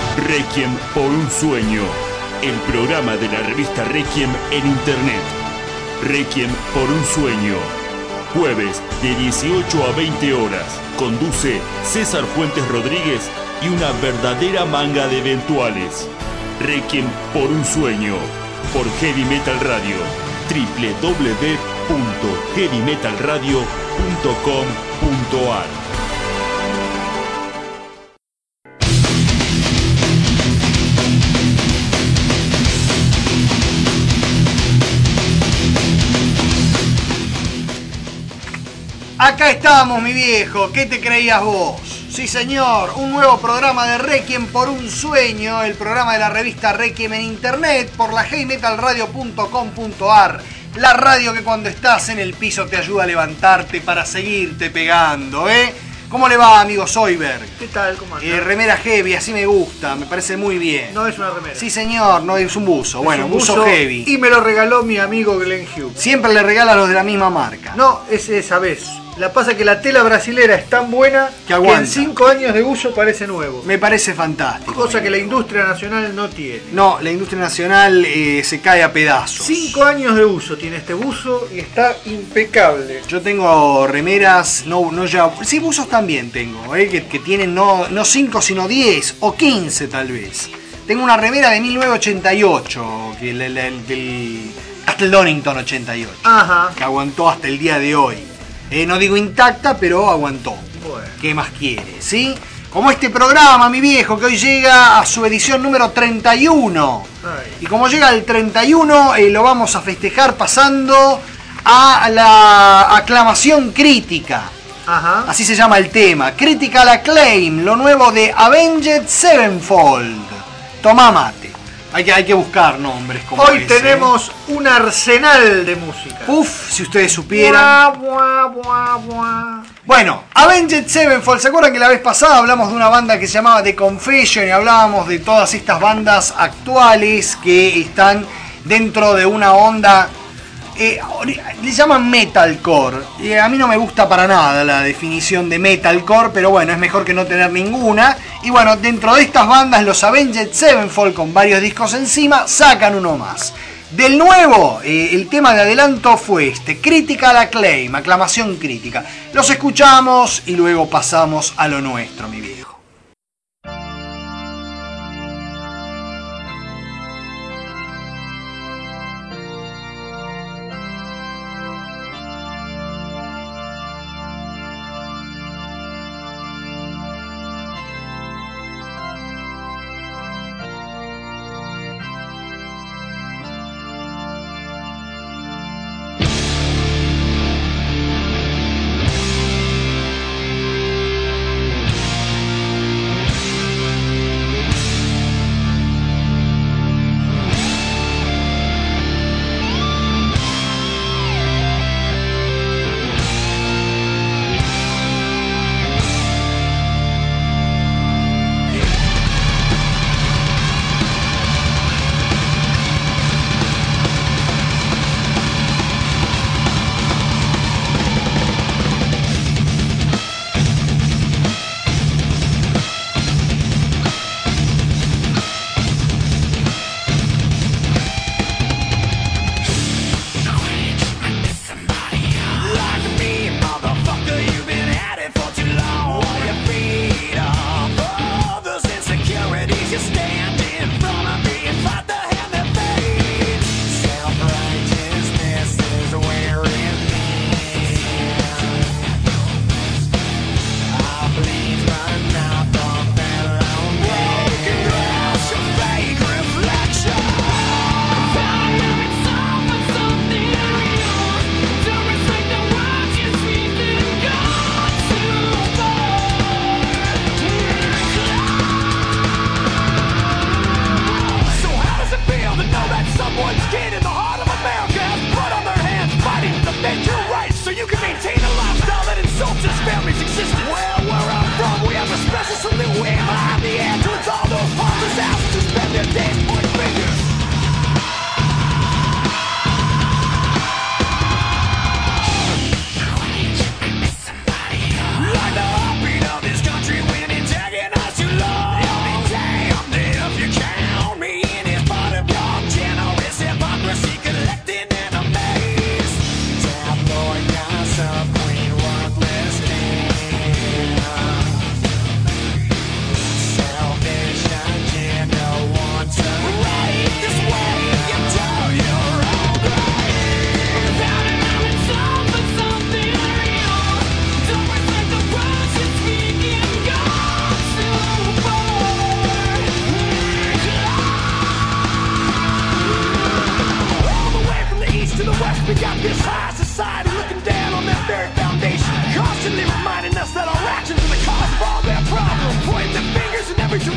Requiem por un sueño, el programa de la revista Requiem en Internet. Requiem por un sueño, jueves de 18 a 20 horas. Conduce César Fuentes Rodríguez y una verdadera manga de eventuales. Requiem por un sueño, por Heavy Metal Radio, www.heavymetalradio.com.ar. Acá estamos, mi viejo. ¿Qué te creías vos? Sí, señor. Un nuevo programa de Requiem por un sueño. El programa de la revista Requiem en Internet por la heavymetalradio.com.ar. La radio que cuando estás en el piso te ayuda a levantarte para seguirte pegando, ¿eh? ¿Cómo le va, amigo Soyberg? ¿Qué tal? ¿Cómo anda? Remera heavy, así me gusta. Me parece muy bien. No es una remera. Sí, señor. No es un buzo. Bueno, un buzo heavy. Y me lo regaló mi amigo Glenn Hughes. Siempre le regala a los de la misma marca. No, es esa vez. La pasa que la tela brasilera es tan buena que en 5 años de uso parece nuevo. Me parece fantástico. Cosa que la industria nacional no tiene. No, la industria nacional se cae a pedazos. 5 años de uso tiene este buzo y está impecable. Yo tengo remeras, no ya. Sí, buzos también tengo, que tienen no 5 sino 10 o 15 tal vez. Tengo una remera de 1988, que del Castle Donington 88. Ajá. Que aguantó hasta el día de hoy. No digo intacta, pero aguantó. Bueno. ¿Qué más quiere? ¿Sí? Como este programa, mi viejo, que hoy llega a su edición número 31. Ay. Y como llega al 31, lo vamos a festejar pasando a la aclamación crítica. Ajá. Así se llama el tema. Critical Acclaim, lo nuevo de Avenged Sevenfold. Tomá mate. Hay que buscar nombres como Hoy ese. tenemos un arsenal de música. Uf, si ustedes supieran. Buah, buah, buah. Bueno, Avenged Sevenfold, ¿se acuerdan que la vez pasada hablamos de una banda que se llamaba The Confession y hablábamos de todas estas bandas actuales que están dentro de una onda, le llaman metalcore, y a mí no me gusta para nada la definición de metalcore, pero bueno, es mejor que no tener ninguna. Y bueno, dentro de estas bandas, los Avenged Sevenfold, con varios discos encima, sacan uno más. Del nuevo, el tema de adelanto fue este, Critical Acclaim, aclamación crítica. Los escuchamos y luego pasamos a lo nuestro, mi viejo.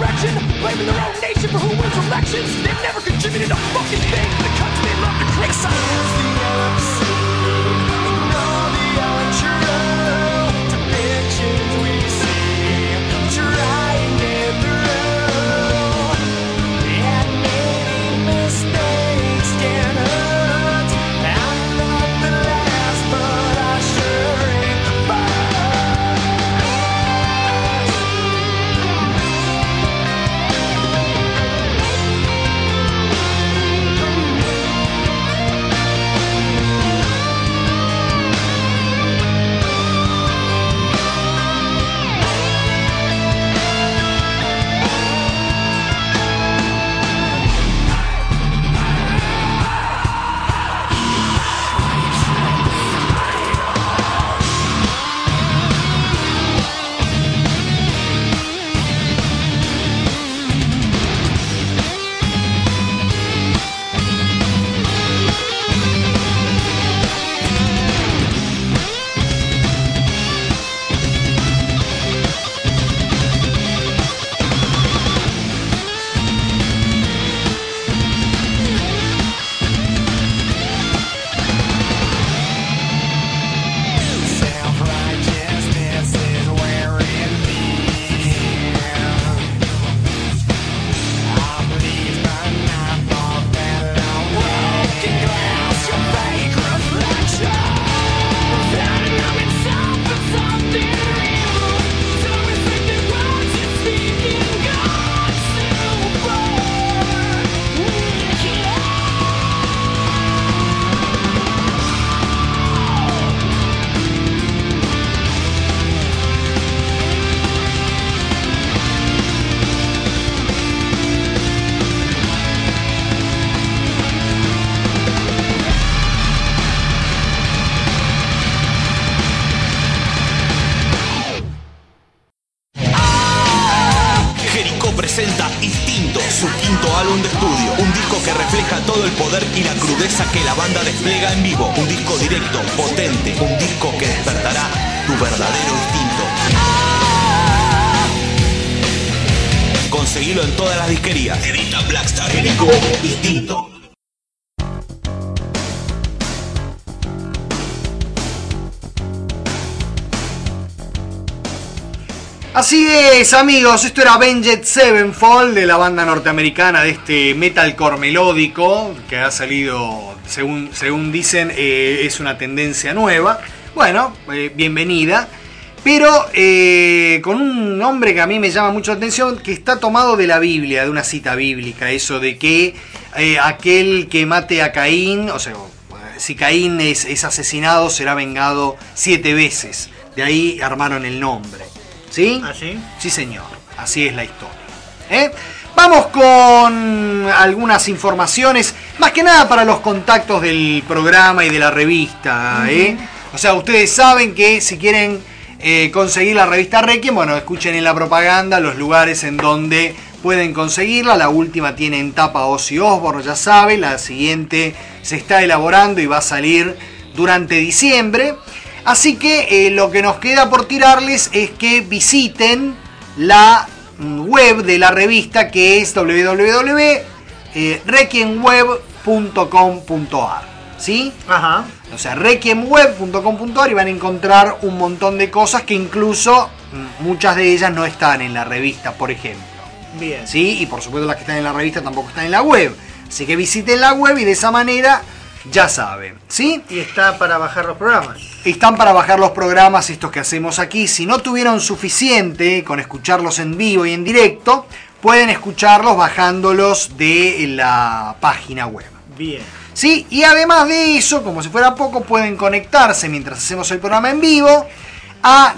direction, blaming their own nation for who wins elections. They've never contributed a fucking thing to the country they love to criticize. Ignore the untrue depictions we see. Try and get through. And many mistakes can hurt. I'm not the last, but I sure ain't the first. Presenta Instinto, su quinto álbum de estudio. Un disco que refleja todo el poder y la crudeza que la banda despliega en vivo. Un disco directo, potente. Un disco que despertará tu verdadero instinto. Conseguilo en todas las disquerías. Edita Blackstar. Instinto. Así es, amigos, esto era Avenged Sevenfold, de la banda norteamericana de este metalcore melódico que ha salido, según dicen, es una tendencia nueva. Bueno, bienvenida, pero con un nombre que a mí me llama mucho la atención, que está tomado de la Biblia, de una cita bíblica, eso de que aquel que mate a Caín, o sea, si Caín es asesinado, será vengado 7 veces. De ahí armaron el nombre. ¿Sí? ¿Ah, sí? Sí, señor. Así es la historia. Vamos con algunas informaciones, más que nada para los contactos del programa y de la revista. O sea, ustedes saben que si quieren conseguir la revista Requiem, bueno, escuchen en la propaganda los lugares en donde pueden conseguirla. La última tiene en tapa Ozzy Osbourne, ya saben. La siguiente se está elaborando y va a salir durante diciembre. Así que lo que nos queda por tirarles es que visiten la web de la revista, que es www.requiemweb.com.ar. ¿Sí? Ajá. O sea, requiemweb.com.ar, y van a encontrar un montón de cosas que incluso muchas de ellas no están en la revista, por ejemplo. Bien. ¿Sí? Y por supuesto las que están en la revista tampoco están en la web. Así que visiten la web y de esa manera ya saben, ¿sí? Y está para bajar los programas. Están para bajar los programas estos que hacemos aquí. Si no tuvieron suficiente con escucharlos en vivo y en directo, pueden escucharlos bajándolos de la página web. Bien. ¿Sí? Y además de eso, como si fuera poco, pueden conectarse mientras hacemos el programa en vivo a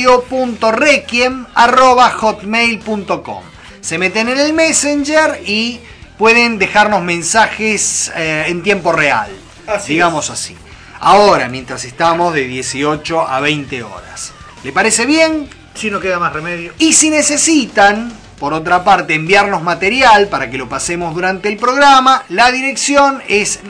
radio.requiem@hotmail.com. Se meten en el Messenger y pueden dejarnos mensajes en tiempo real, digamos así. Ahora, mientras estamos de 18 a 20 horas. ¿Le parece bien? Si no queda más remedio. Y si necesitan, por otra parte, enviarnos material para que lo pasemos durante el programa, la dirección es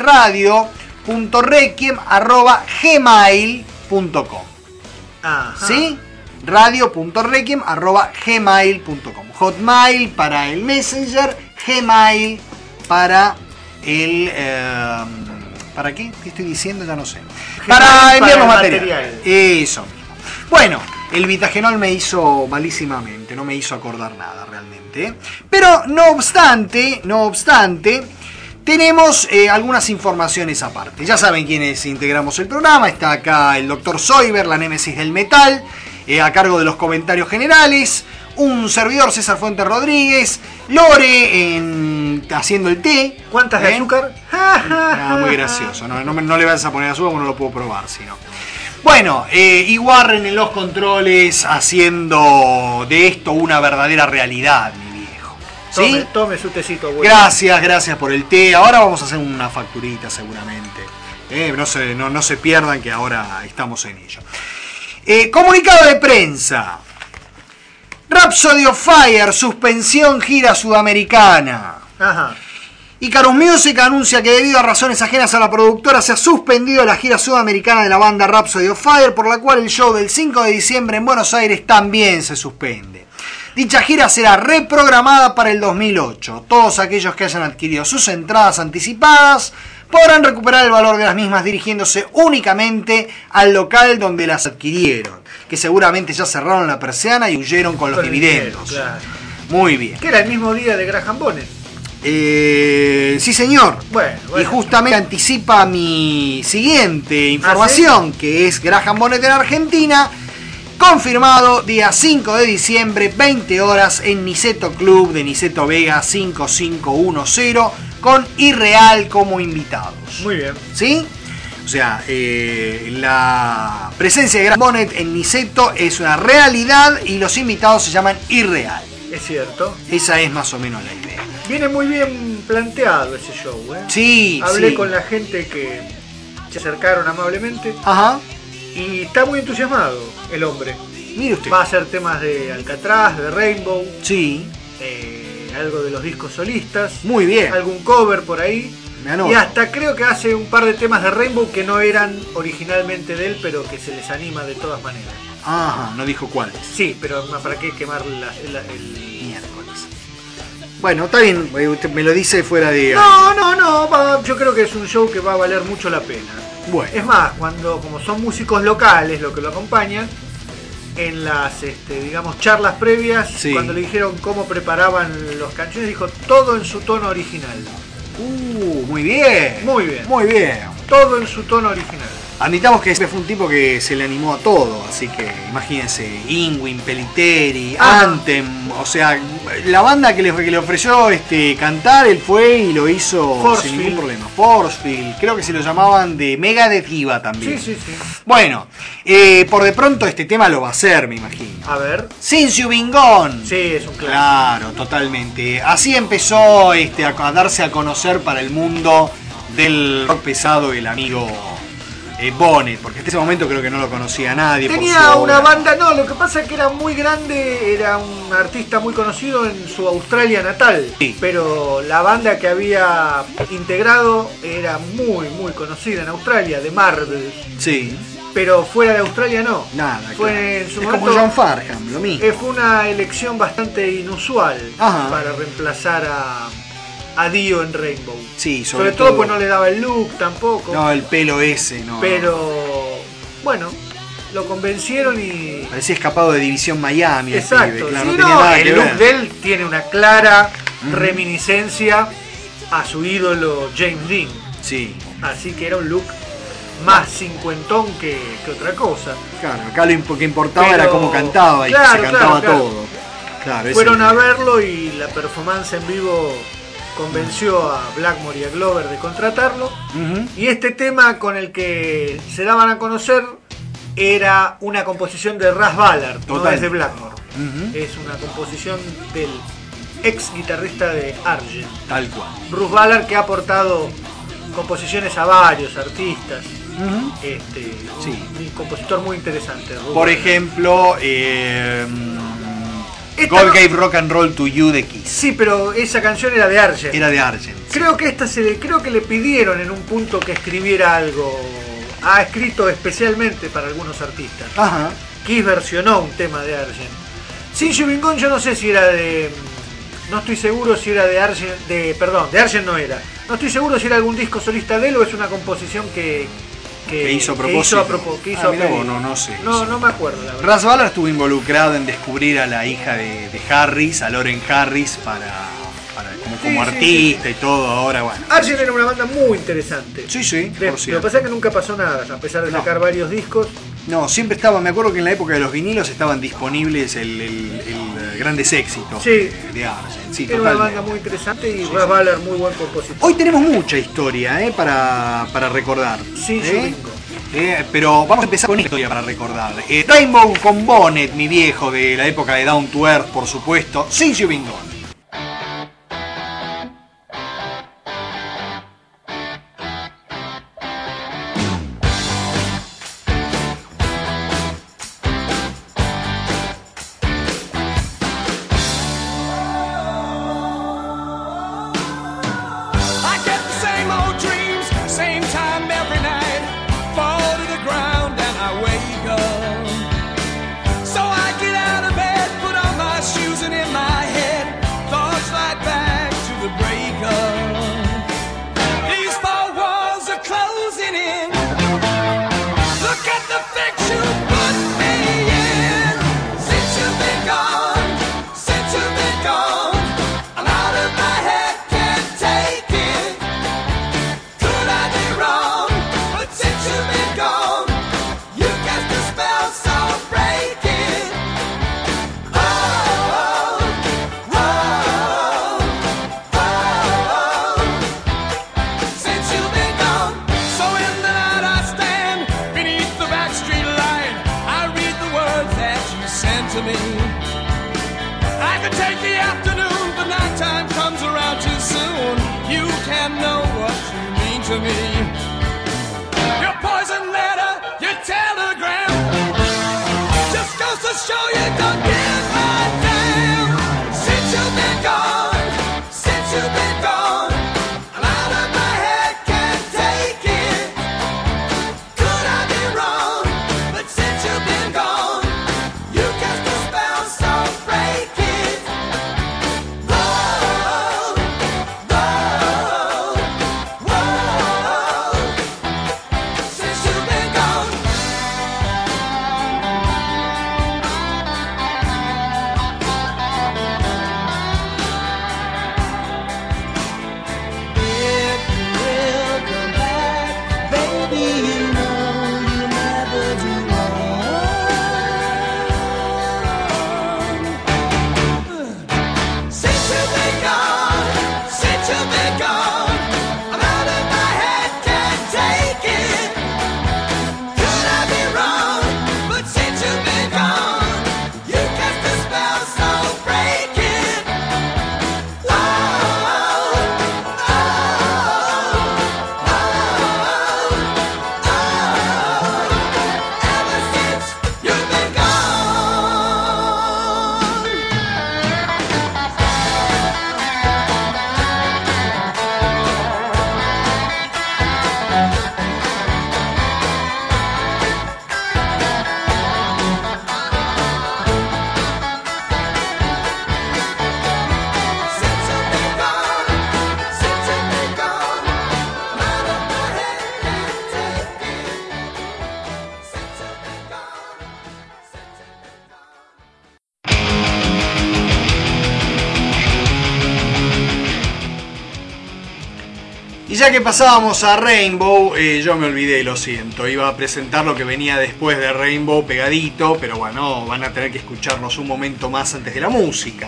radio.requiem@gmail.com. Ajá. ¿Sí? radio.requiem@gmail.com. Hotmail para el Messenger, Gmail para el... ¿para qué? ¿Qué estoy diciendo? Ya no sé. Para enviarnos material. Eso mismo. Bueno, el Vitagenol me hizo malísimamente, no me hizo acordar nada realmente. Pero no obstante, tenemos algunas informaciones aparte. Ya saben quiénes integramos el programa. Está acá el Dr. Soiber, la némesis del metal, a cargo de los comentarios generales. Un servidor, César Fuentes Rodríguez. Lore haciendo el té. ¿Cuántas de azúcar? Muy gracioso. No le vas a poner azúcar porque no lo puedo probar, sino. Bueno, y Warren en los controles haciendo de esto una verdadera realidad, mi viejo. ¿Sí? Tome su tecito, bueno. Gracias por el té. Ahora vamos a hacer una facturita seguramente. No se pierdan que ahora estamos en ello. Comunicado de prensa. Rhapsody of Fire, suspensión gira sudamericana. Ajá. Icarus Music anuncia que debido a razones ajenas a la productora se ha suspendido la gira sudamericana de la banda Rhapsody of Fire, por la cual el show del 5 de diciembre en Buenos Aires también se suspende. Dicha gira será reprogramada para el 2008. Todos aquellos que hayan adquirido sus entradas anticipadas podrán recuperar el valor de las mismas dirigiéndose únicamente al local donde las adquirieron, que seguramente ya cerraron la persiana y huyeron con los dividendos. Claro. Muy bien. Que era el mismo día de Graham Bonnet. Sí, señor. Bueno. Y justamente anticipa mi siguiente información, ¿sí? Que es Graham Bonnet en Argentina, confirmado día 5 de diciembre, 20 horas en Niceto Club de Niceto Vega 5510, con Irreal como invitados. Muy bien. ¿Sí? O sea, la presencia de Graham Bonnet en Niceto es una realidad y los invitados se llaman Irreal. Es cierto. Esa es más o menos la idea. Viene muy bien planteado ese show, ¿eh? Sí, Hablé con la gente que se acercaron amablemente. Ajá. Y está muy entusiasmado el hombre. Mire usted. Va a hacer temas de Alcatraz, de Rainbow. Sí. Algo de los discos solistas. Muy bien. Algún cover por ahí. Y hasta creo que hace un par de temas de Rainbow que no eran originalmente de él, pero que se les anima de todas maneras. Ajá, no dijo cuáles. Sí, pero ¿para qué quemar el miércoles? Bueno, está bien, usted me lo dice fuera de... No, yo creo que es un show que va a valer mucho la pena. Bueno. Es más, como son músicos locales los que lo acompañan, en las, digamos, charlas previas, sí, cuando le dijeron cómo preparaban los canciones, dijo todo en su tono original. Muy bien. Muy bien. Muy bien. Todo en su tono original. Admitamos que fue un tipo que se le animó a todo, así que imagínense, Ingwin, Peliteri, Anthem, o sea, la banda que le ofreció cantar, él fue y lo hizo sin ningún problema. Forcefield, creo que se lo llamaban de Megadeth Diva también. Sí. Bueno, por de pronto este tema lo va a hacer, me imagino. A ver. Since You Been Gone. Sí, es un clásico. Claro, totalmente. Así empezó a darse a conocer para el mundo del rock pesado el amigo Bonnet, porque en ese momento creo que no lo conocía nadie. Tenía una banda, lo que pasa es que era muy grande, era un artista muy conocido en su Australia natal, sí, pero la banda que había integrado era muy, muy conocida en Australia, de Marvel. Sí. Pero fuera de Australia no. Nada, fue claro. En su es momento, como John Farnham, lo mismo. Fue una elección bastante inusual. Ajá. Para reemplazar a Dio en Rainbow. Sí, sobre todo pues no le daba el look tampoco. No, el pelo ese, no. Pero bueno, lo convencieron y... Parecía escapado de División Miami. Exacto. Claro, sí, no tenía nada que el ver. look de él tiene una clara reminiscencia a su ídolo James Dean. Sí. Así que era un look más cincuentón que otra cosa. Claro, acá lo que importaba era cómo cantaba y se cantaba todo. Claro, fueron a verlo y la performance en vivo convenció a Blackmore y a Glover de contratarlo. Y este tema con el que se daban a conocer era una composición de Russ Ballard, no es de Blackmore. Es una composición del ex guitarrista de Argent. Tal cual. Russ Ballard, que ha aportado composiciones a varios artistas. Sí. Un compositor muy interesante. Por ejemplo, God Gave Rock and Roll to You de Kiss. Sí, pero esa canción era de Argent. Era de Argent. Creo que creo que le pidieron en un punto que escribiera algo. Ha escrito especialmente para algunos artistas. Ajá. Kiss versionó un tema de Argent. Since You've Been Gone yo no sé si era de... No estoy seguro si era de Argent... de Argent no era. No estoy seguro si era algún disco solista de él o es una composición que hizo a propósito. No sé. No me acuerdo, la verdad. Russ Ballard estuvo involucrado en descubrir a la hija de Harris, a Lauren Harris, como artista y todo. Ahora, bueno. Argent era una banda muy interesante. Sí, Lo que pasa es que nunca pasó nada, a pesar de sacar varios discos. No, siempre estaba, me acuerdo que en la época de los vinilos estaban disponibles el grandes éxitos de Argent. Sí, era una banda muy interesante y Russ Ballard muy buen compositor. Hoy tenemos mucha historia para recordar. Sí, pero vamos a empezar con una historia para recordar. Rainbow con Bonnet, mi viejo, de la época de Down to Earth, por supuesto. Since You've Been Gone. Ya que pasábamos a Rainbow, yo me olvidé, lo siento. Iba a presentar lo que venía después de Rainbow pegadito, pero bueno, van a tener que escucharnos un momento más antes de la música.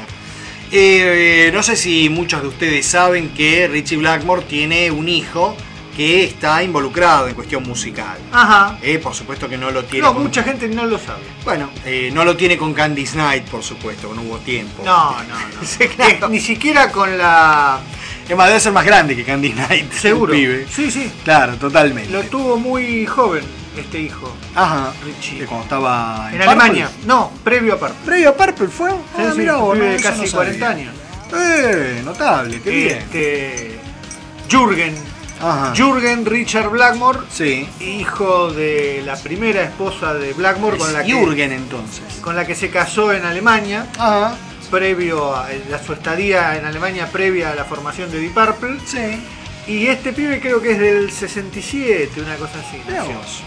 No sé si muchos de ustedes saben que Ritchie Blackmore tiene un hijo que está involucrado en cuestión musical. Ajá. Por supuesto que no lo tiene. No, mucha gente no lo sabe. Bueno, no lo tiene con Candice Night, por supuesto, que no hubo tiempo. No. Claro. Ni siquiera con la... Es más, debe ser más grande que Candice Night. Seguro. Pibe. Sí. Claro, totalmente. Lo tuvo muy joven este hijo. Ajá. Richie. Cuando estaba en Alemania. No, previo a Purple. ¿Previo a Purple fue? Sí, Mirá vos, de eso casi no 40 sabía. años. Notable, qué bien. Jürgen. Ajá. Jürgen Richard Blackmore, Sí. hijo de la primera esposa de Blackmore, Jürgen entonces. con la que se casó en Alemania, Ajá. previo a su estadía en Alemania, previa a la formación de Deep Purple. Sí. Y este pibe creo que es del 67, una cosa así. Mirá nació. vos.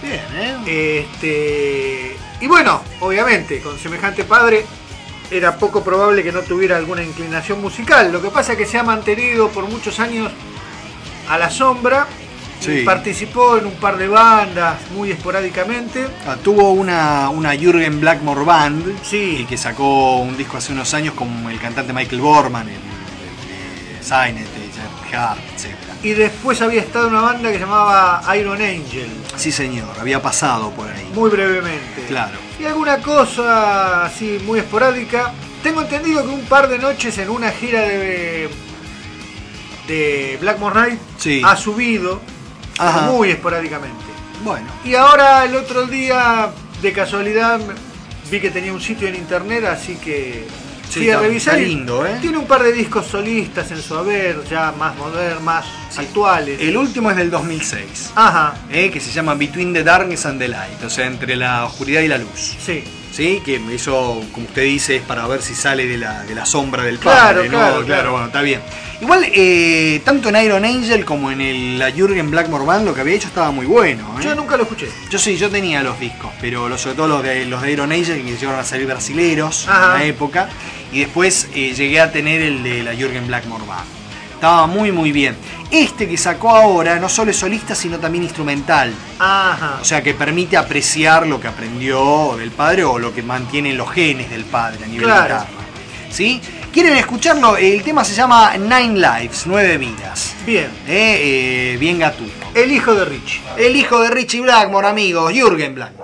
Bien, Y bueno, obviamente, con semejante padre era poco probable que no tuviera alguna inclinación musical. Lo que pasa es que se ha mantenido por muchos años a la sombra. Sí. Y participó en un par de bandas muy esporádicamente. Tuvo una Jürgen Blackmore Band, Sí. que sacó un disco hace unos años con el cantante Michael Borman, el Signet, Hart, etc. Y después había estado en una banda que se llamaba Iron Angel, Sí, señor, había pasado por ahí. muy brevemente. Claro. Y alguna cosa así muy esporádica. Tengo entendido que un par de noches en una gira de Blackmore Night Sí. ha subido, pero Ajá. muy esporádicamente. Bueno. Y ahora el otro día, de casualidad, vi que tenía un sitio en internet, así que Sí, fui a está revisar. y lindo, ¿eh? Tiene un par de discos solistas en su haber, ya más modernos, más actuales. El último es del 2006, Ajá, que se llama Between the Darkness and the Light, o sea, entre la oscuridad y la luz. sí. ¿Sí? Que eso, como usted dice, es para ver si sale de la sombra del Claro, padre, ¿no? claro. Bueno, está bien. Igual, tanto en Iron Angel como en la Jürgen Blackmore Band, lo que había hecho estaba muy bueno. Yo nunca lo escuché. Yo tenía los discos, pero sobre todo los de Iron Angel, que llegaron a salir brasileros Ajá. en la época. Y después llegué a tener el de la Jürgen Blackmore Band. Estaba muy muy bien. Este que sacó ahora no solo es solista, sino también instrumental. Ajá. O sea que permite apreciar lo que aprendió del padre o lo que mantienen los genes del padre a nivel Claro. guitarra. ¿Sí? ¿Quieren escucharlo? El tema se llama Nine Lives, 9 vidas. Bien. Bien gatuno. El hijo de Richie. El hijo de Richie Blackmore, amigos, Jürgen Blackmore.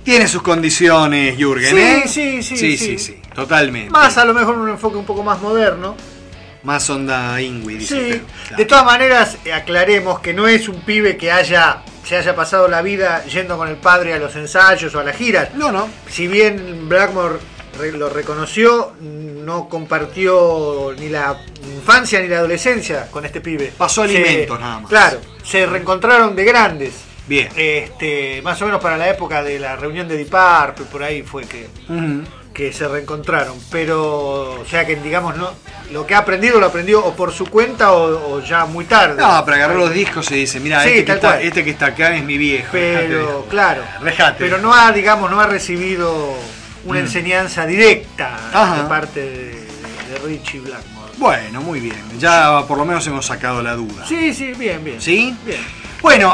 Tiene sus condiciones, Jürgen, Sí. Totalmente. Más a lo mejor un enfoque un poco más moderno. Más onda Ingui, dice Sí. usted. Claro. De todas maneras, aclaremos que no es un pibe que se haya pasado la vida yendo con el padre a los ensayos o a las giras. No. Si bien Blackmore lo reconoció, no compartió ni la infancia ni la adolescencia con este pibe. Pasó alimentos nada más. Claro, se reencontraron de grandes. Bien. Más o menos para la época de la reunión de Deep Purple, por ahí fue Ujú. que se reencontraron. Pero, o sea que digamos, no, lo que ha aprendido lo aprendió o por su cuenta o ya muy tarde. No, pero agarró los discos y dice, mira, Sí, tal cual. este que está acá es mi viejo. Pero, claro. Rejate. Pero no ha recibido una enseñanza directa Ajá. de parte de Richie Blackmore. Bueno, muy bien. Ya por lo menos hemos sacado la duda. Sí, bien. ¿Sí? Bien. Bueno,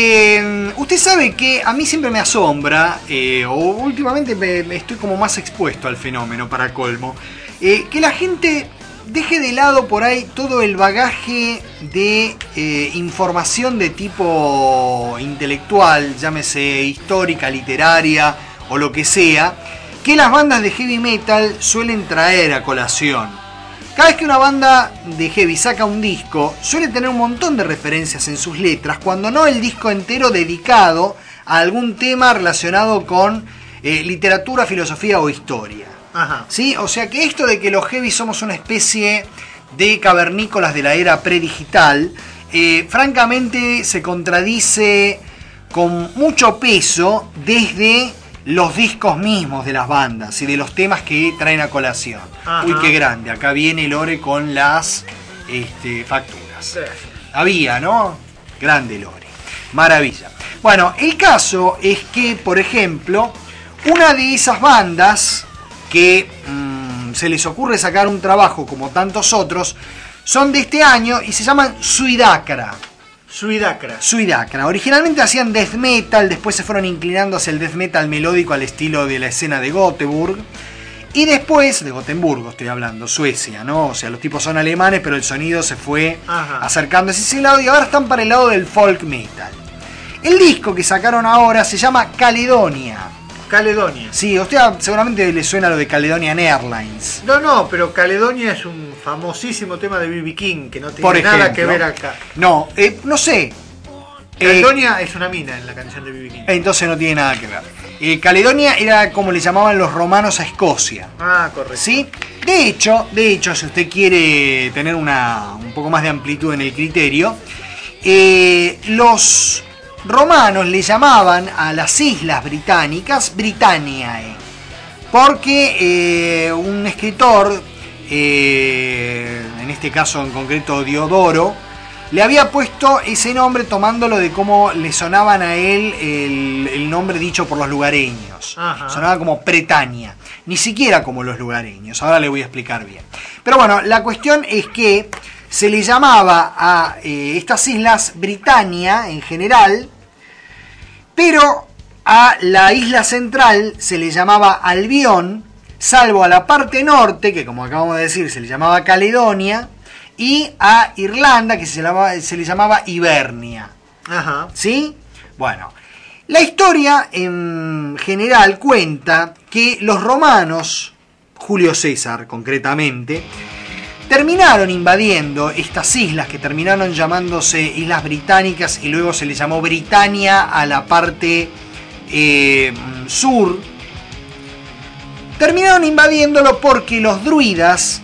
usted sabe que a mí siempre me asombra, o últimamente me estoy como más expuesto al fenómeno, para colmo, que la gente deje de lado por ahí todo el bagaje de información de tipo intelectual, llámese histórica, literaria o lo que sea, que las bandas de heavy metal suelen traer a colación. Cada vez que una banda de heavy saca un disco, suele tener un montón de referencias en sus letras, cuando no el disco entero dedicado a algún tema relacionado con literatura, filosofía o historia. Ajá. ¿Sí? O sea que esto de que los heavy somos una especie de cavernícolas de la era predigital, francamente se contradice con mucho peso desde los discos mismos de las bandas y de los temas que traen a colación. Ajá. Uy, qué grande, acá viene Lore con las facturas. Había, ¿no? Grande Lore. Maravilla. Bueno, el caso es que, por ejemplo, una de esas bandas que se les ocurre sacar un trabajo como tantos otros, son de este año y se llaman Suidacra. Suidacra. Originalmente hacían death metal, después se fueron inclinando hacia el death metal melódico al estilo de la escena de Göteborg. Y después, de Gotemburgo estoy hablando, Suecia, ¿no? O sea, los tipos son alemanes, pero el sonido se fue acercando hacia ese lado y ahora están para el lado del folk metal. El disco que sacaron ahora se llama Caledonia. Sí, a usted seguramente le suena lo de Caledonian Airlines. No, pero Caledonia es un famosísimo tema de B.B. King que no tiene Por ejemplo. nada que ver acá. No, no sé. Caledonia es una mina en la canción de B.B. King. Entonces no tiene nada que ver. Caledonia era como le llamaban los romanos a Escocia. Ah, correcto. ¿Sí? De hecho, si usted quiere tener un poco más de amplitud en el criterio, los romanos le llamaban a las islas británicas Britanniae, porque un escritor, en este caso en concreto Diodoro, le había puesto ese nombre tomándolo de cómo le sonaban a él el nombre dicho por los lugareños. Ajá. Sonaba como Pretania, ni siquiera como los lugareños. Ahora le voy a explicar bien. Pero bueno, la cuestión es que se le llamaba a estas islas Britannia en general, pero a la isla central se le llamaba Albión, salvo a la parte norte, que como acabamos de decir se le llamaba Caledonia, y a Irlanda, que se le llamaba Hibernia. Ajá. ¿Sí? Bueno, la historia en general cuenta que los romanos, Julio César concretamente, terminaron invadiendo estas islas que terminaron llamándose Islas Británicas y luego se les llamó Britania a la parte sur. Terminaron invadiéndolo porque los druidas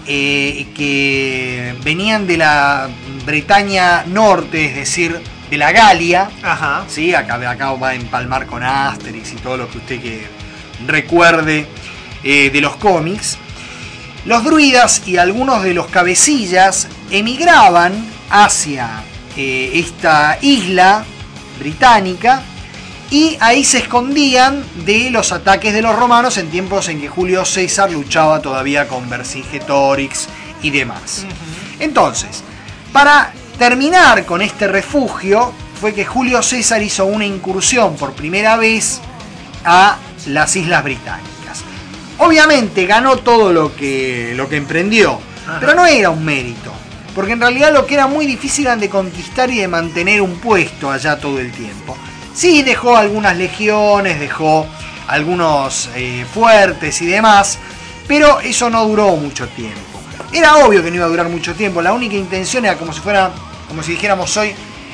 que venían de la Bretaña norte, es decir, de la Galia, Ajá. ¿sí? Acá va a empalmar con Asterix y todo lo que usted que recuerde de los cómics. Los druidas y algunos de los cabecillas emigraban hacia esta isla británica y ahí se escondían de los ataques de los romanos en tiempos en que Julio César luchaba todavía con Vercingetorix y demás. Entonces, para terminar con este refugio fue que Julio César hizo una incursión por primera vez a las Islas Británicas. Obviamente ganó todo lo que emprendió, pero no era un mérito, porque en realidad lo que era muy difícil era de conquistar y de mantener un puesto allá todo el tiempo. Sí, dejó algunas legiones, dejó algunos fuertes y demás, pero eso no duró mucho tiempo. Era obvio que no iba a durar mucho tiempo, la única intención era como si dijéramos hoy,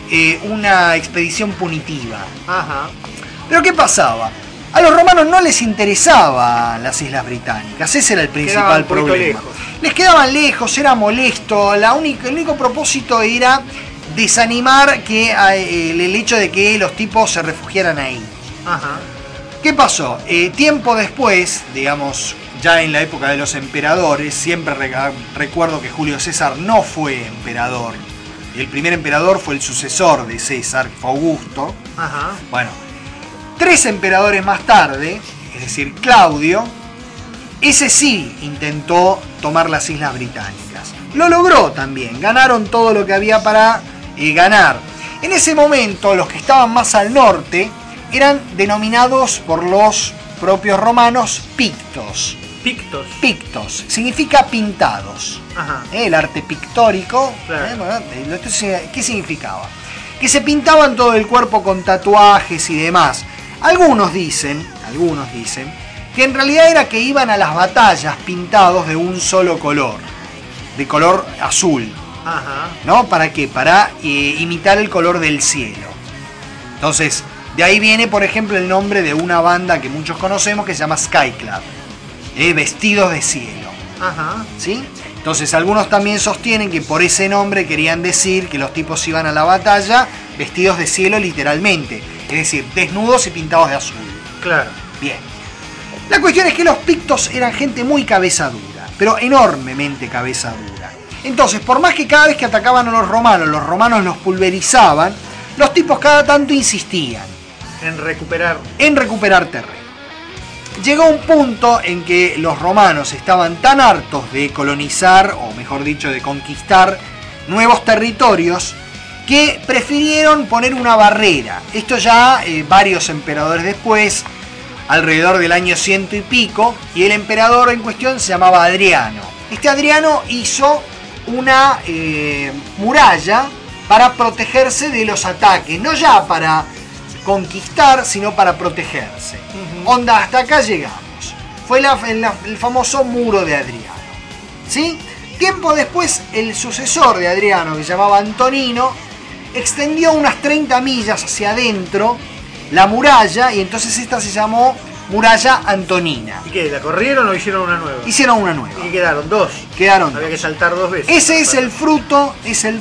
una expedición punitiva. Ajá. Pero ¿qué pasaba? A los romanos no les interesaban las Islas Británicas, ese era el principal un poquito problema. lejos. Les quedaban lejos, era molesto, el único propósito era desanimar el hecho de que los tipos se refugiaran ahí. Ajá. ¿Qué pasó? Tiempo después, digamos, ya en la época de los emperadores, siempre recuerdo que Julio César no fue emperador. El primer emperador fue el sucesor de César, fue Augusto. Ajá. Bueno, 3 emperadores más tarde, es decir, Claudio, ese sí intentó tomar las Islas Británicas. Lo logró también, ganaron todo lo que había para ganar. En ese momento, los que estaban más al norte eran denominados por los propios romanos pictos. Pictos. Pictos, significa pintados. Ajá. El arte pictórico. Claro. Bueno, ¿qué significaba? Que se pintaban todo el cuerpo con tatuajes y demás. Algunos dicen que en realidad era que iban a las batallas pintados de un solo color, de color azul. Ajá. ¿No? ¿Para qué? Para imitar el color del cielo. Entonces, de ahí viene, por ejemplo, el nombre de una banda que muchos conocemos que se llama Sky Club. Vestidos de cielo. Ajá. ¿Sí? Entonces, algunos también sostienen que por ese nombre querían decir que los tipos iban a la batalla vestidos de cielo literalmente. Es decir, desnudos y pintados de azul. Claro. Bien. La cuestión es que los pictos eran gente muy cabeza dura, pero enormemente cabeza dura. Entonces, por más que cada vez que atacaban a los romanos los pulverizaban, los tipos cada tanto insistían En recuperar. en recuperar terreno. Llegó un punto en que los romanos estaban tan hartos de colonizar, o mejor dicho, de conquistar nuevos territorios, que prefirieron poner una barrera. Esto ya varios emperadores después, alrededor del año 100 y pico, y el emperador en cuestión se llamaba Adriano. Este Adriano hizo una muralla para protegerse de los ataques, no ya para conquistar, sino para protegerse. Onda, hasta acá llegamos. Fue el famoso muro de Adriano. ¿Sí? Tiempo después, el sucesor de Adriano, que se llamaba Antonino, extendió unas 30 millas hacia adentro la muralla, y entonces esta se llamó Muralla Antonina. ¿Y qué? ¿La corrieron o hicieron una nueva? Hicieron una nueva. ¿Y quedaron? 2. Quedaron Había dos. que saltar 2 veces. Ese es el fruto,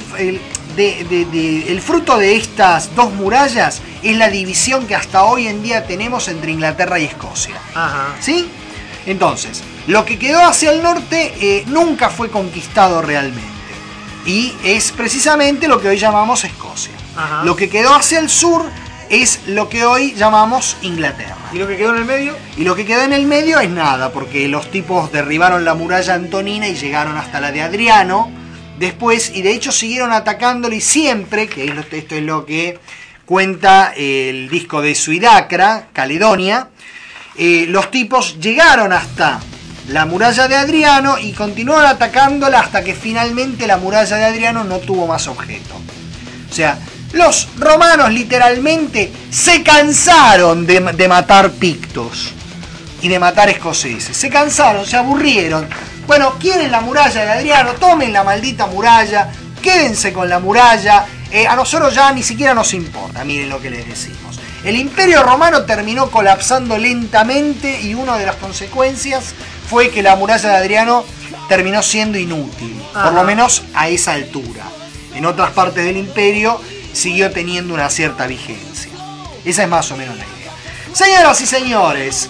el fruto de estas 2 murallas, es la división que hasta hoy en día tenemos entre Inglaterra y Escocia. Ajá. ¿Sí? Entonces, lo que quedó hacia el norte nunca fue conquistado realmente. Y es precisamente lo que hoy llamamos Escocia. Ajá. Lo que quedó hacia el sur es lo que hoy llamamos Inglaterra. ¿Y lo que quedó en el medio? Y lo que quedó en el medio es nada, porque los tipos derribaron la muralla antonina y llegaron hasta la de Adriano después, y de hecho siguieron atacándolo, y siempre, que esto es lo que cuenta el disco de Suidacra, Caledonia, los tipos llegaron hasta la muralla de Adriano y continuaron atacándola hasta que finalmente la muralla de Adriano no tuvo más objeto. O sea, los romanos literalmente se cansaron de matar pictos y de matar escoceses. Se cansaron, se aburrieron. Bueno, quieren la muralla de Adriano, tomen la maldita muralla, quédense con la muralla. A nosotros ya ni siquiera nos importa, miren lo que les decimos. El Imperio Romano terminó colapsando lentamente, y una de las consecuencias fue que la muralla de Adriano terminó siendo inútil, por lo menos a esa altura. En otras partes del imperio siguió teniendo una cierta vigencia. Esa es más o menos la idea. Señoras y señores,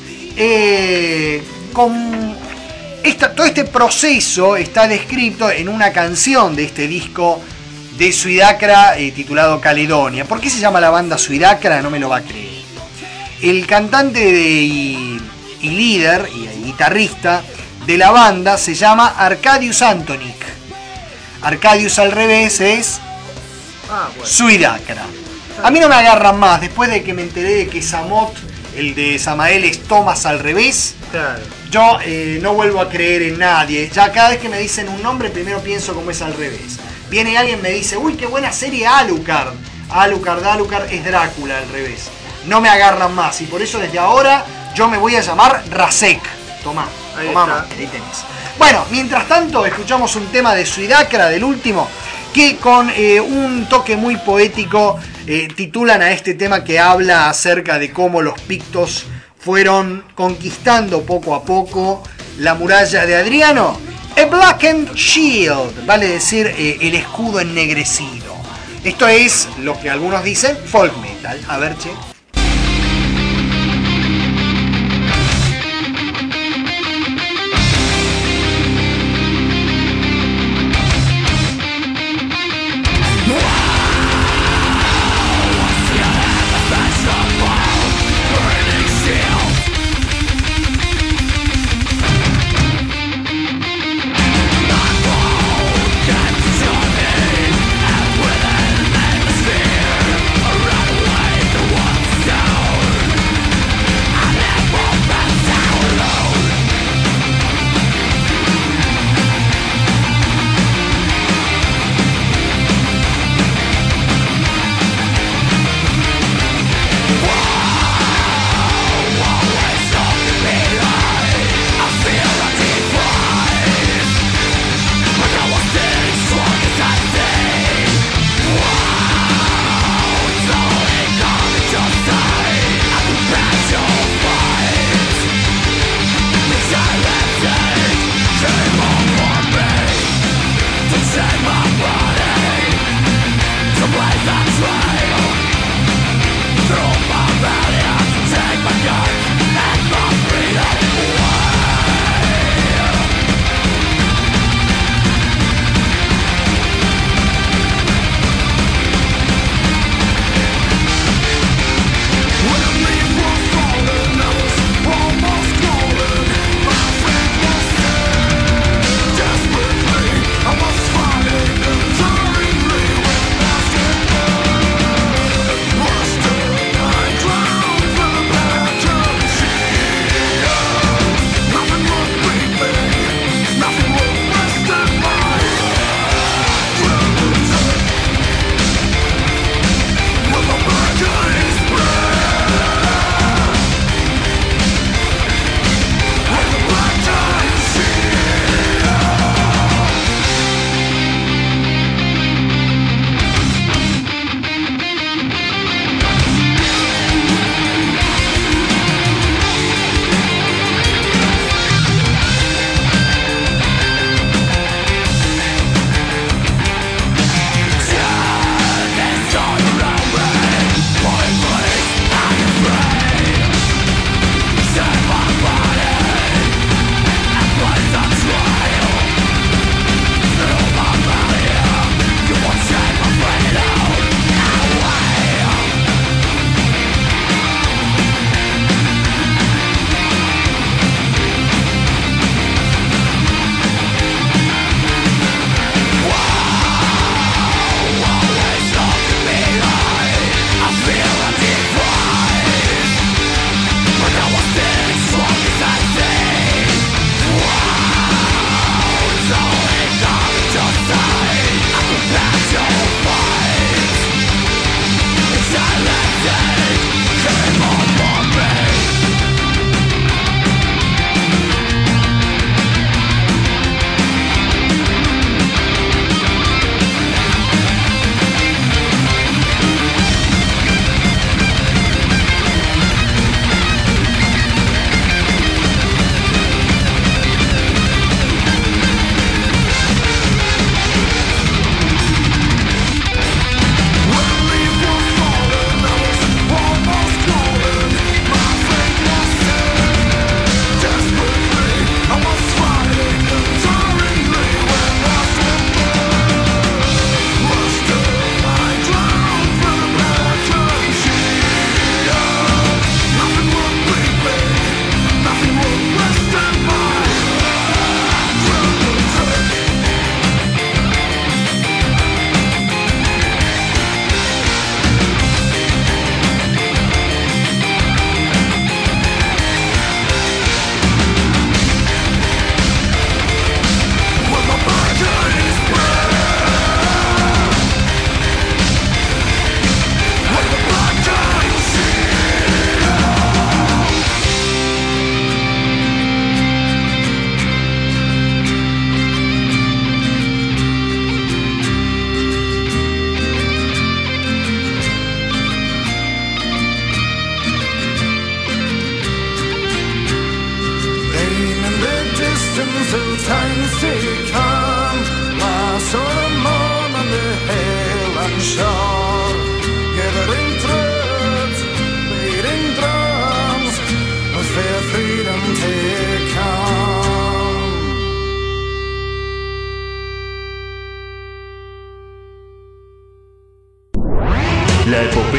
todo este proceso está descrito en una canción de este disco de Suidacra titulado Caledonia. ¿Por qué se llama la banda Suidacra? No me lo va a creer. El cantante y líder y guitarrista de la banda se llama Arcadius Antonic. Arcadius al revés es Suidacra. A mí no me agarran más, después de que me enteré de que Samot, el de Samael, es Thomas al revés. Claro. Yo no vuelvo a creer en nadie. Ya cada vez que me dicen un nombre, primero pienso como es al revés. Viene alguien y me dice, uy, qué buena serie Alucard. Alucard es Drácula al revés. no me agarran más. Y por eso desde ahora yo me voy a llamar Rasek. Tomá, Ahí tomá, está. ahí tenés. Bueno, mientras tanto escuchamos un tema de Suidacra, del último, que con un toque muy poético titulan a este tema, que habla acerca de cómo los pictos fueron conquistando poco a poco la muralla de Adriano. A Blackened Shield, vale decir el escudo ennegrecido. Esto es lo que algunos dicen folk metal. A ver, che. Around away the one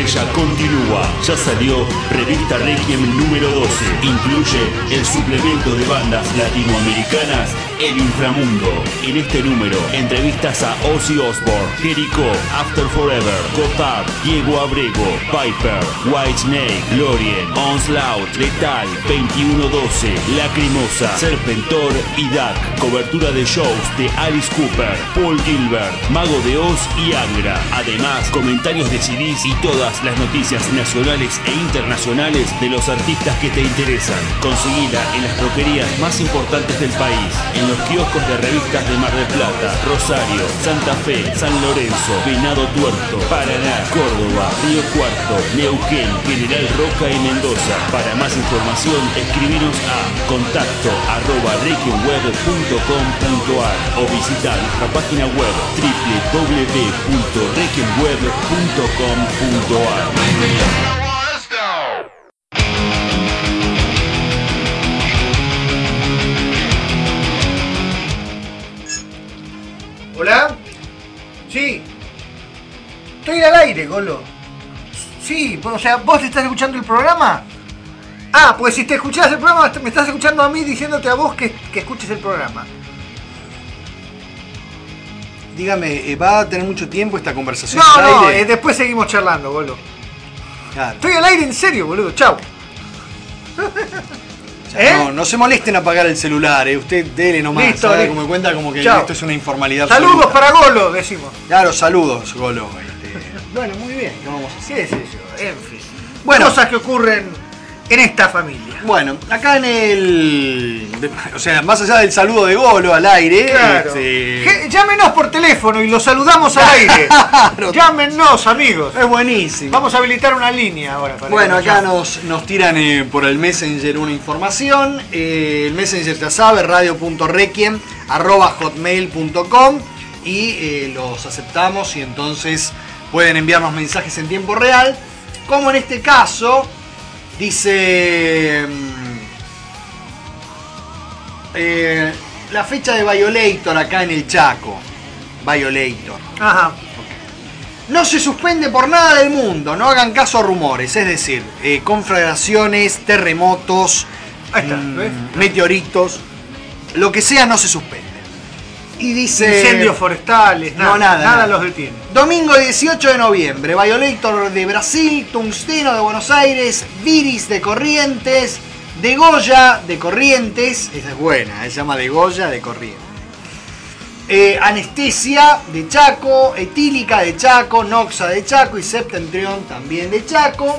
epopeya continúa. Ya salió Revista Requiem número 12. Incluye el suplemento de bandas latinoamericanas El Inframundo. En este número, entrevistas a Ozzy Osbourne, Jericho, After Forever, Gotthard, Diego Abrego, Piper, Whitesnake, Lorien, Onslaught, Letal, 2112, Lacrimosa, Serpentor y Duck. Cobertura de shows de Alice Cooper, Paul Gilbert, Mago de Oz y Angra. Además, comentarios de CDs y todas las noticias nacionales e internacionales de los artistas que te interesan. Conseguila en las droguerías más importantes del país, en los kioscos de revistas de Mar del Plata, Rosario, Santa Fe, San Lorenzo, Venado Tuerto, Paraná, Córdoba, Río Cuarto, Neuquén, General Roca y Mendoza. Para más información, escribinos a contacto@requiemweb.com.ar o visita nuestra página web www.requiemweb.com.ar. ¿Hola? Sí. Estoy al aire, Golo. Sí, o sea, ¿vos estás escuchando el programa? Ah, pues si te escuchás el programa, me estás escuchando a mí diciéndote a vos que escuches el programa. Dígame, ¿va a tener mucho tiempo esta conversación? No, después seguimos charlando, Golo. Claro. Estoy al aire en serio, boludo. Chau. No se molesten a apagar el celular, usted dele nomás. Listo, ¿sabe? listo. Como cuenta como que Chao. esto es una informalidad. Saludos absoluta. para Golo, decimos. Claro, saludos, Golo. Bueno, muy bien. ¿Qué vamos a hacer? ¿Qué sé yo? En fin. Bueno. Cosas que ocurren en esta familia. Bueno, acá en el... O sea, más allá del saludo de Golo al aire... Claro. Llámenos por teléfono y los saludamos al aire. Claro. Llámenos, amigos. Es buenísimo. Vamos a habilitar una línea ahora. Para Bueno, que acá nos tiran por el Messenger una información. El Messenger ya sabe, radio.requiem@hotmail.com y los aceptamos y entonces pueden enviarnos mensajes en tiempo real. Como en este caso, dice la fecha de Violator acá en el Chaco. Violator. Ajá. No se suspende por nada del mundo, no hagan caso a rumores, es decir, conflagraciones, terremotos, Ahí está, ¿ves? meteoritos, lo que sea no se suspende. Y dice... Incendios forestales, nada, No, nada. nada los detiene. Domingo 18 de noviembre, Violator de Brasil, Tungsteno de Buenos Aires, Viris de Corrientes, De Goya de Corrientes, esa es buena, se llama De Goya de Corrientes. Anestesia de Chaco, Etílica de Chaco, Noxa de Chaco y Septentrión también de Chaco.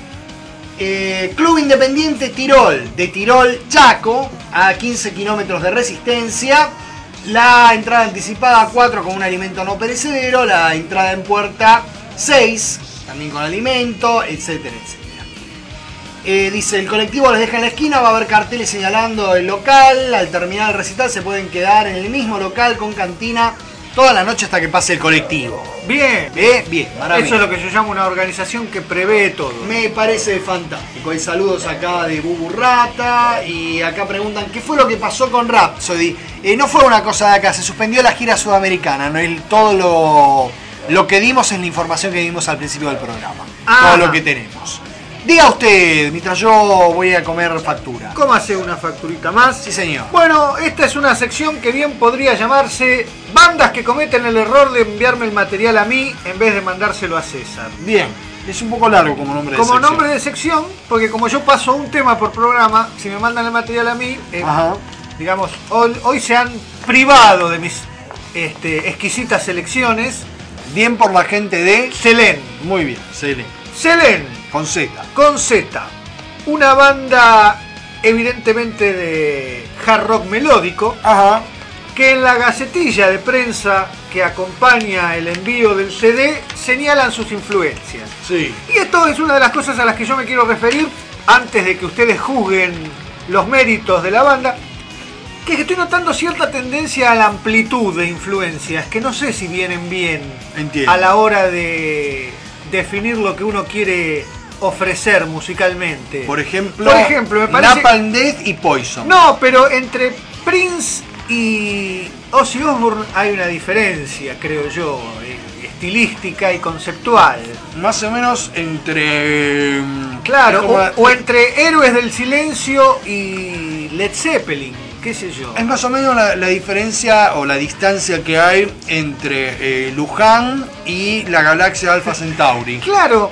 Club Independiente Tirol, de Tirol, Chaco, a 15 kilómetros de Resistencia. La entrada anticipada 4 con un alimento no perecedero, la entrada en puerta 6, también con alimento, etcétera, etcétera. Dice, el colectivo les deja en la esquina, va a haber carteles señalando el local, al terminar el recital se pueden quedar en el mismo local con cantina toda la noche hasta que pase el colectivo. Bien. Bien, maravilloso. Eso es lo que yo llamo una organización que prevé todo. Me parece fantástico. Hay saludos acá de Bubu Rata y acá preguntan qué fue lo que pasó con Rhapsody. No fue una cosa de acá, se suspendió la gira sudamericana, ¿no? Todo lo que dimos es la información que dimos al principio del programa. Ajá. Todo lo que tenemos. Diga usted, mientras yo voy a comer factura. ¿Cómo hace una facturita más? Sí, señor. Bueno, esta es una sección que bien podría llamarse bandas que cometen el error de enviarme el material a mí en vez de mandárselo a César. Bien, es un poco largo como nombre de Como sección. nombre de sección, porque como yo paso un tema por programa, si me mandan el material a mí, Ajá. digamos, hoy se han privado de mis exquisitas selecciones. Bien por la gente de... Selén. Muy bien, Selén. Selén. Con Z. Con Z, una banda evidentemente de hard rock melódico, Ajá. que en la gacetilla de prensa que acompaña el envío del CD señalan sus influencias. Sí. Y esto es una de las cosas a las que yo me quiero referir antes de que ustedes juzguen los méritos de la banda, que es que estoy notando cierta tendencia a la amplitud de influencias, que no sé si vienen bien. Entiendo. A la hora de definir lo que uno quiere ofrecer musicalmente. Por ejemplo, me parece... Napalm Death y Poison. No, pero entre Prince y Ozzy Osbourne hay una diferencia, creo yo, estilística y conceptual. Más o menos entre... Claro, como- o entre Héroes del Silencio y Led Zeppelin, qué sé yo. Es más o menos la diferencia o la distancia que hay entre Luján y la galaxia Alpha Centauri. Claro,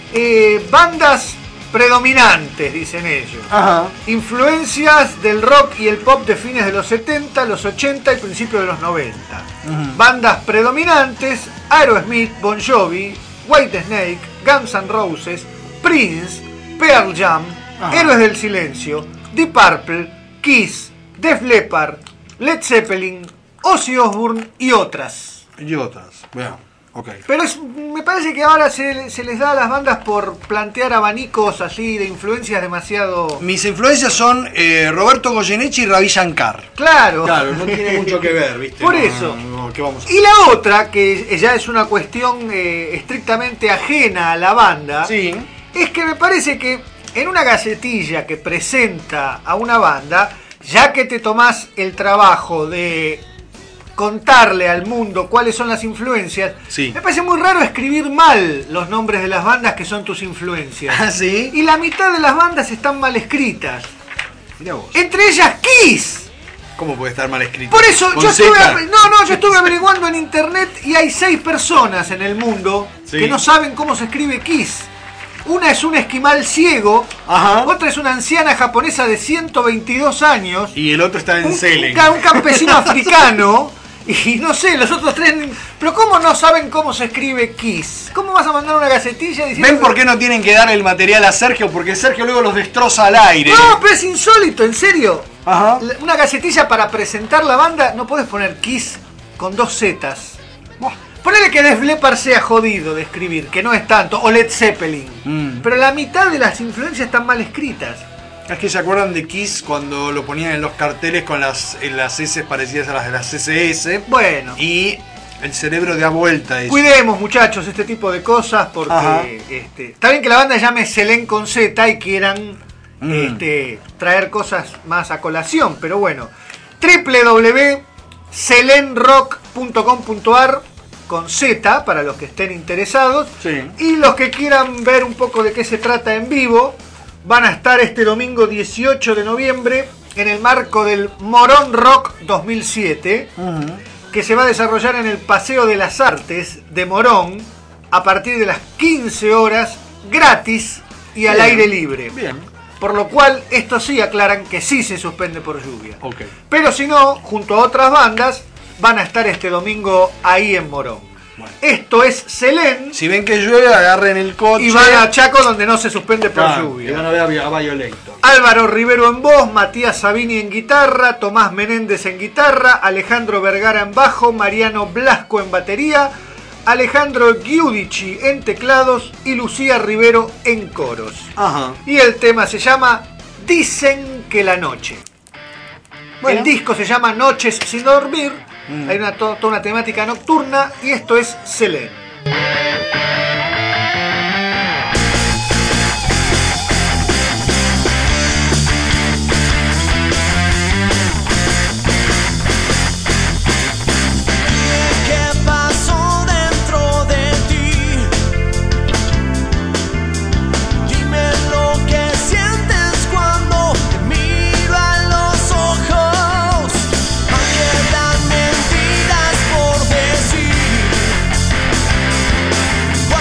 bandas predominantes, dicen ellos. Ajá. Influencias del rock y el pop de fines de los 70, los 80 y principios de los 90. Bandas predominantes: Aerosmith, Bon Jovi, Whitesnake, Guns N' Roses, Prince, Pearl Jam, Ajá. Héroes del Silencio, Deep Purple, Kiss, Def Leppard, Led Zeppelin, Ozzy Osbourne y otras. Y otras. Vean. Ok. Pero me parece que ahora se les da a las bandas por plantear abanicos así de influencias demasiado... Mis influencias son Roberto Goyeneche y Ravi Shankar. Claro. Claro, no tiene mucho que ver, ¿viste? Por No, eso. no, ¿qué vamos a Y la otra, que ya es una cuestión estrictamente ajena a la banda, Sí. es que me parece que en una gacetilla que presenta a una banda, ya que te tomás el trabajo de contarle al mundo cuáles son las influencias, Sí. me parece muy raro escribir mal los nombres de las bandas que son tus influencias. ¿Ah, sí? Y la mitad de las bandas están mal escritas. Mirá vos. Entre ellas Kiss. ¿Cómo puede estar mal escrito? Por eso Con yo estuve, Z. yo estuve averiguando en internet y hay 6 personas en el mundo Sí. que no saben cómo se escribe Kiss. Una es un esquimal ciego, Ajá. otra es una anciana japonesa de 122 años, Y el otro está en Selen. un campesino africano, y no sé, los otros 3... Pero ¿cómo no saben cómo se escribe Kiss? ¿Cómo vas a mandar una gacetilla diciendo... ¿Ven por qué no tienen que dar el material a Sergio? Porque Sergio luego los destroza al aire. No, pero es insólito, en serio. Ajá. Una gacetilla para presentar la banda, no puedes poner Kiss con 2 zetas. Buah. Ponele que Def Leppard sea jodido de escribir, que no es tanto, o Led Zeppelin. Pero la mitad de las influencias están mal escritas. Es que se acuerdan de Kiss cuando lo ponían en los carteles con las S parecidas a las de las CSS. Bueno, Y el cerebro da vuelta a eso. cuidemos, muchachos, este tipo de cosas, porque Ajá. está bien que la banda llame Selén con Z y quieran traer cosas más a colación, pero bueno, www.selenrock.com.ar con Z para los que estén interesados. Sí. Y los que quieran ver un poco de qué se trata en vivo, van a estar este domingo 18 de noviembre en el marco del Morón Rock 2007, que se va a desarrollar en el Paseo de las Artes de Morón a partir de las 15 horas, gratis y al Bien. aire libre. Bien. Por lo cual, esto sí aclaran que sí se suspende por lluvia. Ok. Pero si no, junto a otras bandas, van a estar este domingo ahí en Morón. Bueno. Esto es Selén Si ven que llueve, agarren el coche. y van a Chaco donde no se suspende por Claro, lluvia. y van a ver a Violator. Álvaro Rivero en voz, Matías Sabini en guitarra, Tomás Menéndez en guitarra, Alejandro Vergara en bajo, Mariano Blasco en batería, Alejandro Giudici en teclados y Lucía Rivero en coros. Ajá. Y el tema se llama Dicen que la noche. Bueno. El disco se llama Noches sin dormir. Hay toda una temática nocturna y esto es Selén. ¿Qué pasó dentro de ti? Dime lo que sientes cuando te miro a los ojos. Aunque dan mentiras por decir.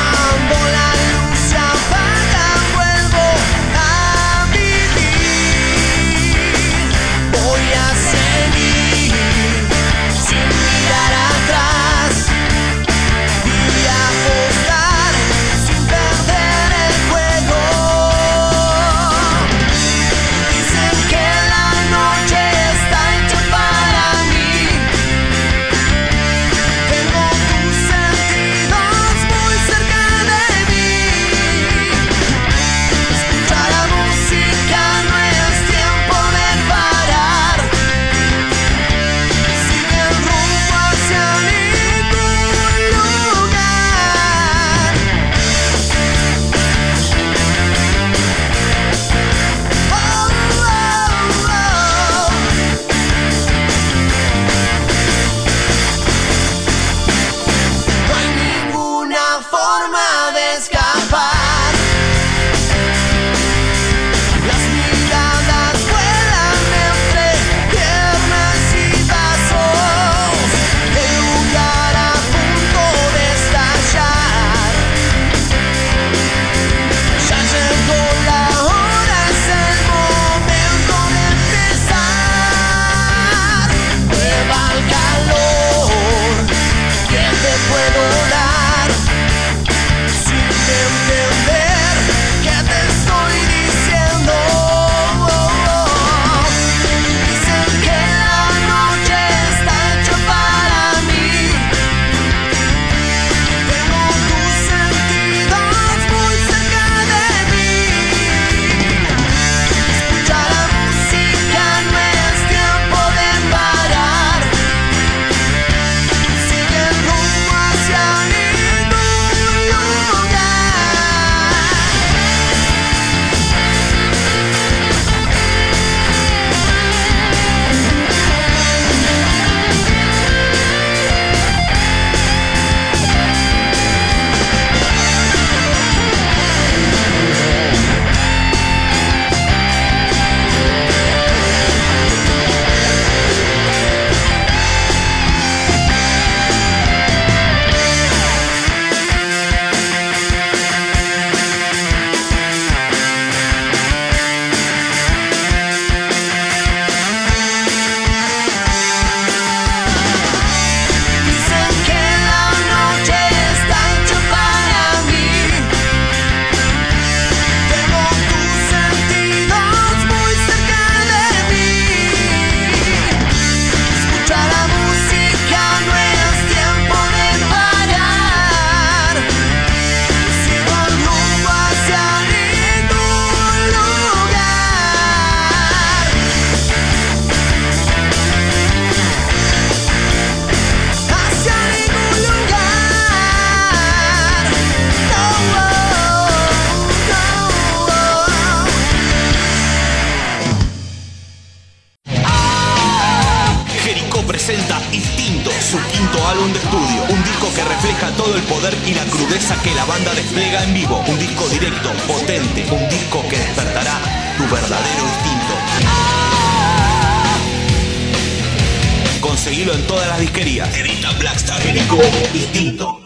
presenta Instinto, su quinto álbum de estudio. Un disco que refleja todo el poder y la crudeza que la banda despliega en vivo. Un disco directo, potente, un disco que despertará tu verdadero instinto. Conseguilo en todas las disquerías. Edita Blackstar. Instinto.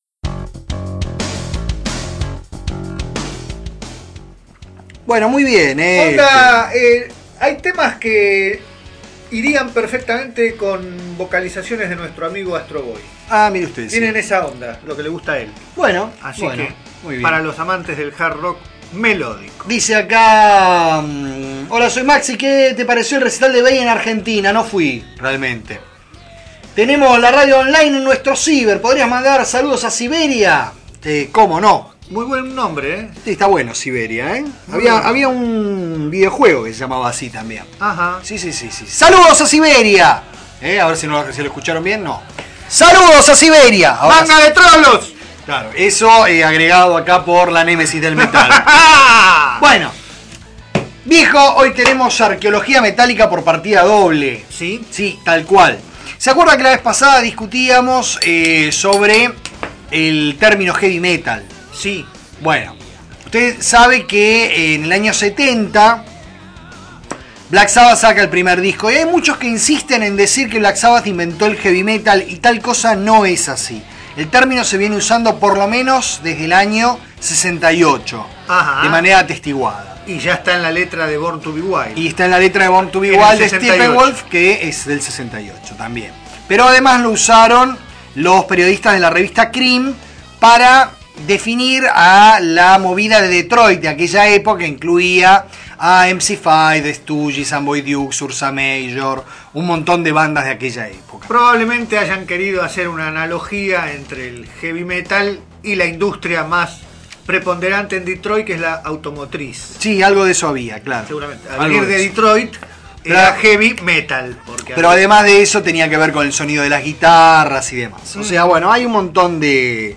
Bueno, muy bien. Onda, hay temas que irían perfectamente con vocalizaciones de nuestro amigo Astro Boy. Ah, mire usted. Tienen sí. esa onda, lo que le gusta a él. Bueno, Así bueno, que, muy bien. para los amantes del hard rock melódico. Dice acá, hola, soy Maxi, ¿qué te pareció el recital de Bey en Argentina? No fui, realmente. Tenemos la radio online en nuestro ciber, ¿podrías mandar saludos a Siberia? ¿Cómo no? Muy buen nombre, ¿eh? Sí, está bueno Siberia, ¿eh? Muy Había un videojuego que se llamaba así también. Ajá. Sí. ¡Saludos a Siberia! A ver si lo escucharon bien, no. ¡Saludos a Siberia! Ahora ¡Manga de trolos! Claro, eso agregado acá por la némesis del metal. Bueno, viejo, hoy tenemos arqueología metálica por partida doble. ¿Sí? Sí, tal cual. ¿Se acuerda que la vez pasada discutíamos sobre el término heavy metal? Sí. Bueno, usted sabe que en el año 70 Black Sabbath saca el primer disco y hay muchos que insisten en decir que Black Sabbath inventó el heavy metal y tal cosa no es así. El término se viene usando por lo menos desde el año 68, Ajá. de manera atestiguada. Y ya está en la letra de Born to Be Wild. Y está en la letra de Born to Be En el Wild de 68. Steppenwolf, que es del 68 también. Pero además lo usaron los periodistas de la revista Cream para definir a la movida de Detroit de aquella época. Incluía a MC5, The Stooges, Amboy Dukes, Ursa Major, un montón de bandas de aquella época. Probablemente hayan querido hacer una analogía entre el heavy metal y la industria más preponderante en Detroit, que es la automotriz. Sí, algo de eso había, claro. Seguramente. Al Algo venir de eso. Detroit era heavy metal. Pero además de eso tenía que ver con el sonido de las guitarras y demás. O sea, bueno, hay un montón de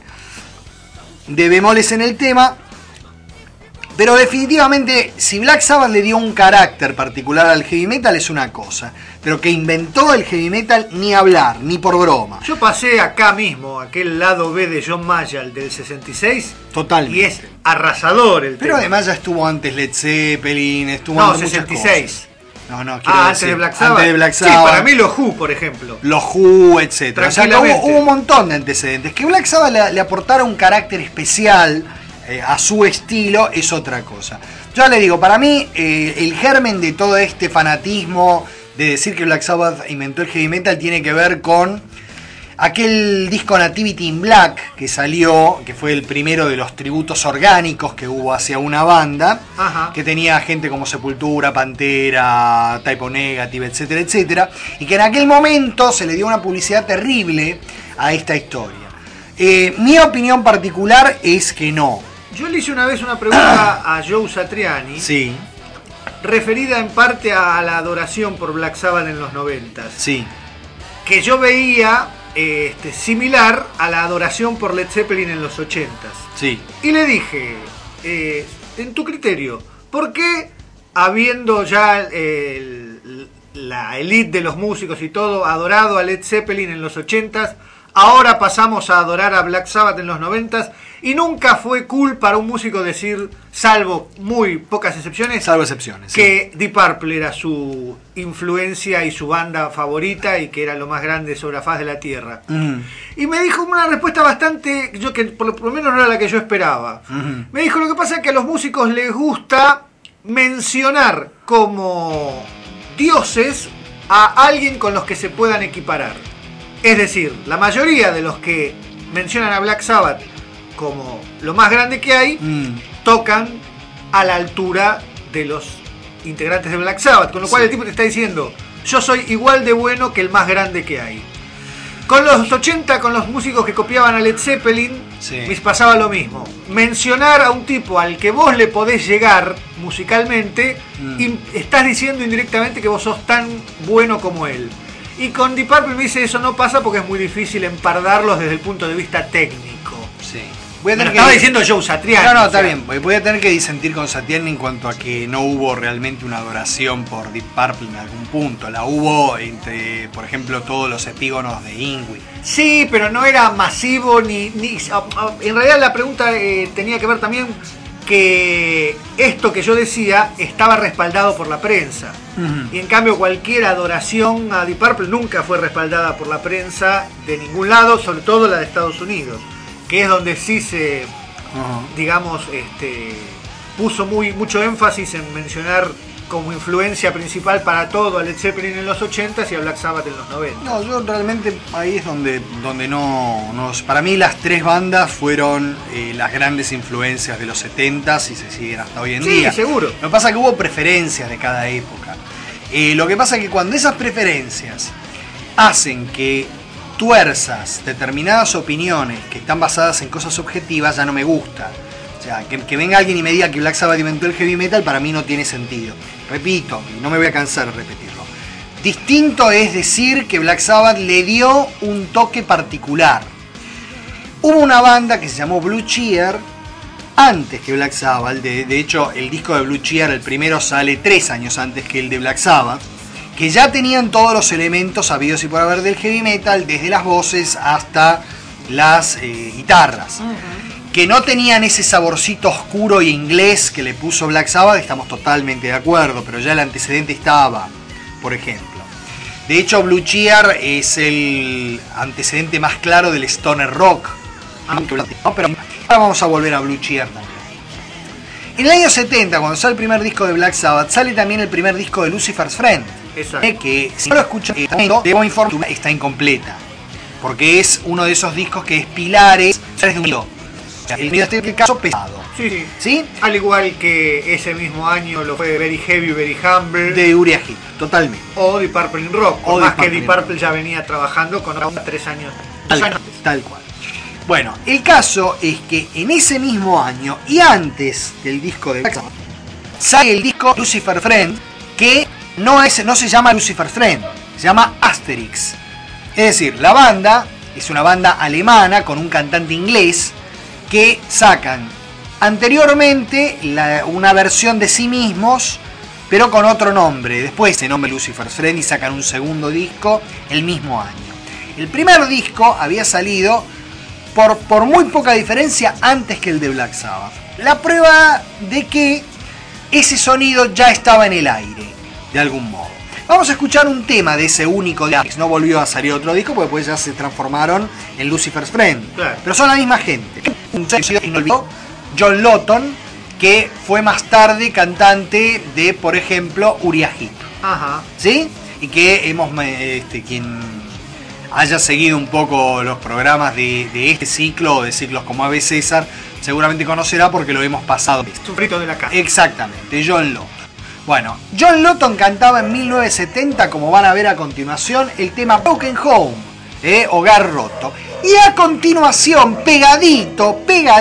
bemoles en el tema. Pero definitivamente, si Black Sabbath le dio un carácter particular al heavy metal es una cosa. Pero que inventó el heavy metal, ni hablar, ni por broma. Yo pasé acá mismo, aquel lado B de John Mayall del 66. Totalmente. Y es arrasador el Pero tema. además ya estuvo antes Led Zeppelin, estuvo No, antes muchas 66. cosas. No, Antes de Black Sabbath. Antes de Black Sí, Sabbath. para mí los Who, por ejemplo. Los Who, etc. O sea, que Tranquilamente. hubo un montón de antecedentes. Que Black Sabbath le aportara un carácter especial a su estilo es otra cosa. Ya le digo, para mí el germen de todo este fanatismo de decir que Black Sabbath inventó el heavy metal tiene que ver con aquel disco Nativity in Black que salió, que fue el primero de los tributos orgánicos que hubo hacia una banda. Ajá. Que tenía gente como Sepultura, Pantera, Type O Negative, etcétera, etcétera, y que en aquel momento se le dio una publicidad terrible a esta historia. Mi opinión particular es que no. Yo le hice una vez una pregunta a Joe Satriani, Sí, referida en parte a la adoración por Black Sabbath en los 90s, sí, que yo veía similar a la adoración por Led Zeppelin en los 80s. sí. Y le dije, en tu criterio, ¿por qué habiendo ya la elite de los músicos y todo adorado a Led Zeppelin en los 80s, ahora pasamos a adorar a Black Sabbath en los 90s? Y nunca fue cool para un músico decir, salvo muy pocas excepciones, Salvo excepciones. sí. que Deep Purple era su influencia y su banda favorita y que era lo más grande sobre la faz de la tierra. Y me dijo una respuesta bastante, que por lo menos no era la que yo esperaba. Me dijo, lo que pasa es que a los músicos les gusta mencionar como dioses a alguien con los que se puedan equiparar. Es decir, la mayoría de los que mencionan a Black Sabbath como lo más grande que hay, tocan a la altura de los integrantes de Black Sabbath, con lo cual el tipo te está diciendo, yo soy igual de bueno que el más grande que hay. Con los 80, con los músicos que copiaban a Led Zeppelin, me pasaba lo mismo. Mencionar a un tipo al que vos le podés llegar musicalmente, y estás diciendo indirectamente que vos sos tan bueno como él. Y con Deep Purple me dice, eso no pasa porque es muy difícil empardarlos desde el punto de vista técnico. Sí. Voy a tener estaba diciendo Joe Satriani. No, o está sea. bien. Voy a tener que disentir con Satriani en cuanto a que no hubo realmente una adoración por Deep Purple en algún punto. La hubo entre, por ejemplo, todos los epígonos de Ingrid. Sí, pero no era masivo ni en realidad la pregunta tenía que ver también que esto que yo decía estaba respaldado por la prensa. Y en cambio cualquier adoración a Deep Purple nunca fue respaldada por la prensa de ningún lado, sobre todo la de Estados Unidos, que es donde sí se, digamos, puso mucho énfasis en mencionar como influencia principal para todo a Led Zeppelin en los 80s y a Black Sabbath en los 90. No, yo realmente ahí es donde no. Para mí las tres bandas fueron las grandes influencias de los 70s y se siguen hasta hoy en día. Sí, seguro. Lo que pasa es que hubo preferencias de cada época. Lo que pasa es que cuando esas preferencias hacen que tuerzas determinadas opiniones que están basadas en cosas objetivas, ya no me gusta. O sea, que venga alguien y me diga que Black Sabbath inventó el heavy metal, para mí no tiene sentido. Repito, y no me voy a cansar de repetirlo. Distinto es decir que Black Sabbath le dio un toque particular. Hubo una banda que se llamó Blue Cheer antes que Black Sabbath. De hecho, el disco de Blue Cheer, el primero, sale 3 años antes que el de Black Sabbath, que ya tenían todos los elementos habidos y por haber del heavy metal, desde las voces hasta las guitarras. Que no tenían ese saborcito oscuro e inglés que le puso Black Sabbath, estamos totalmente de acuerdo, pero ya el antecedente estaba, por ejemplo. De hecho, Blue Cheer es el antecedente más claro del stoner rock. Pero ahora vamos a volver a Blue Cheer también. En el año 70, cuando sale el primer disco de Black Sabbath, sale también el primer disco de Lucifer's Friend. Exacto. Que si no lo escuchan, debo informar, está incompleta. Porque es uno de esos discos que es pilares de un unido. El unido es el caso pesado. Sí. ¿Sí? Al igual que ese mismo año lo fue Very Heavy, Very Humble. De Uriah Heep, totalmente. O Deep Purple in Rock. O Por más Deep que Purple Deep in Purple ya venía trabajando con 3 años. Tal cual. Bueno, el caso es que en ese mismo año y antes del disco de Black Sabbath, sale el disco Lucifer Friend, que no se llama Lucifer Friend, se llama Asterix. Es decir, la banda es una banda alemana con un cantante inglés que sacan anteriormente una versión de sí mismos, pero con otro nombre. Después se nombra Lucifer's Friend y sacan un segundo disco el mismo año. El primer disco había salido por muy poca diferencia antes que el de Black Sabbath. La prueba de que ese sonido ya estaba en el aire, de algún modo. Vamos a escuchar un tema de ese único disco. No volvió a salir otro disco porque después ya se transformaron en Lucifer's Friend. Claro. Pero son la misma gente. Un sonido inolvidable, John Lawton, que fue más tarde cantante de, por ejemplo, Uriah Heep. Ajá. ¿Sí? Y que hemos, quien haya seguido un poco los programas de este ciclo o de ciclos como Ave César, seguramente conocerá porque lo hemos pasado. Es un rito de la casa. Exactamente, John Lawton. Bueno, John Lawton cantaba en 1970, como van a ver a continuación, el tema Broken Home, Hogar Roto. Y a continuación, pegadito,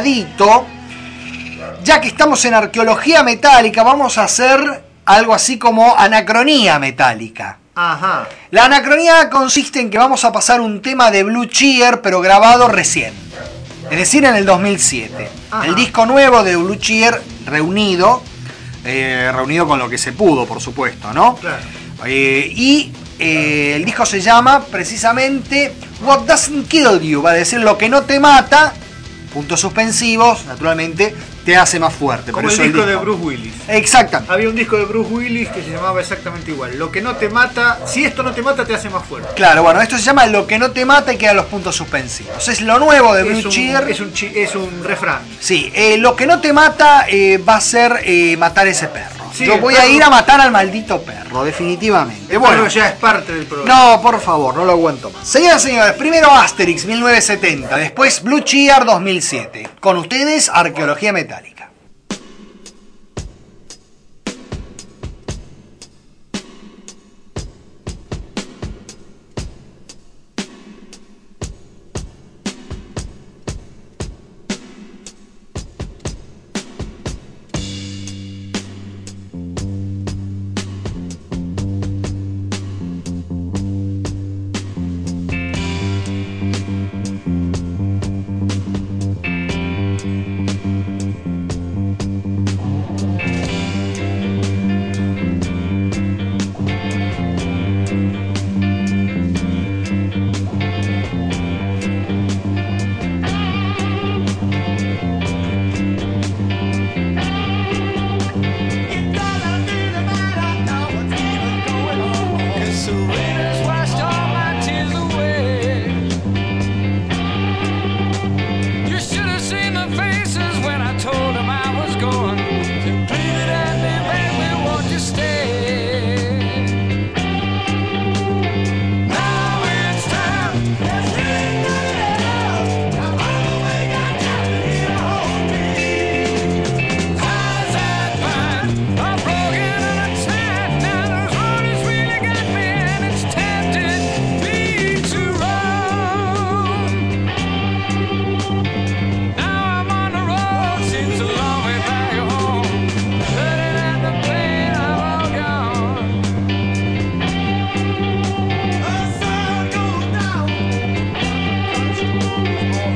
ya que estamos en arqueología metálica, vamos a hacer algo así como anacronía metálica. Ajá. La anacronía consiste en que vamos a pasar un tema de Blue Cheer, pero grabado recién. Es decir, en el 2007. Ajá. El disco nuevo de Blue Cheer reunido con lo que se pudo, por supuesto, ¿no? Claro. El disco se llama precisamente What Doesn't Kill You, va a decir lo que no te mata, puntos suspensivos, naturalmente, te hace más fuerte. Como por el eso disco de Bruce Willis. Exactamente. Había un disco de Bruce Willis que se llamaba exactamente igual. Lo que no te mata, si esto no te mata, te hace más fuerte. Claro, bueno, esto se llama Lo que no te mata y quedan los puntos suspensivos. Es lo nuevo de Blue Cheer. Es un refrán. Sí, lo que no te mata va a ser matar ese perro. Sí, yo voy a ir a matar al maldito perro, definitivamente. Bueno, ya es parte del programa. No, por favor, no lo aguanto más. Señoras y señores, primero Asterix 1970, después Blue Cheer 2007. Con ustedes, Arqueología Metálica.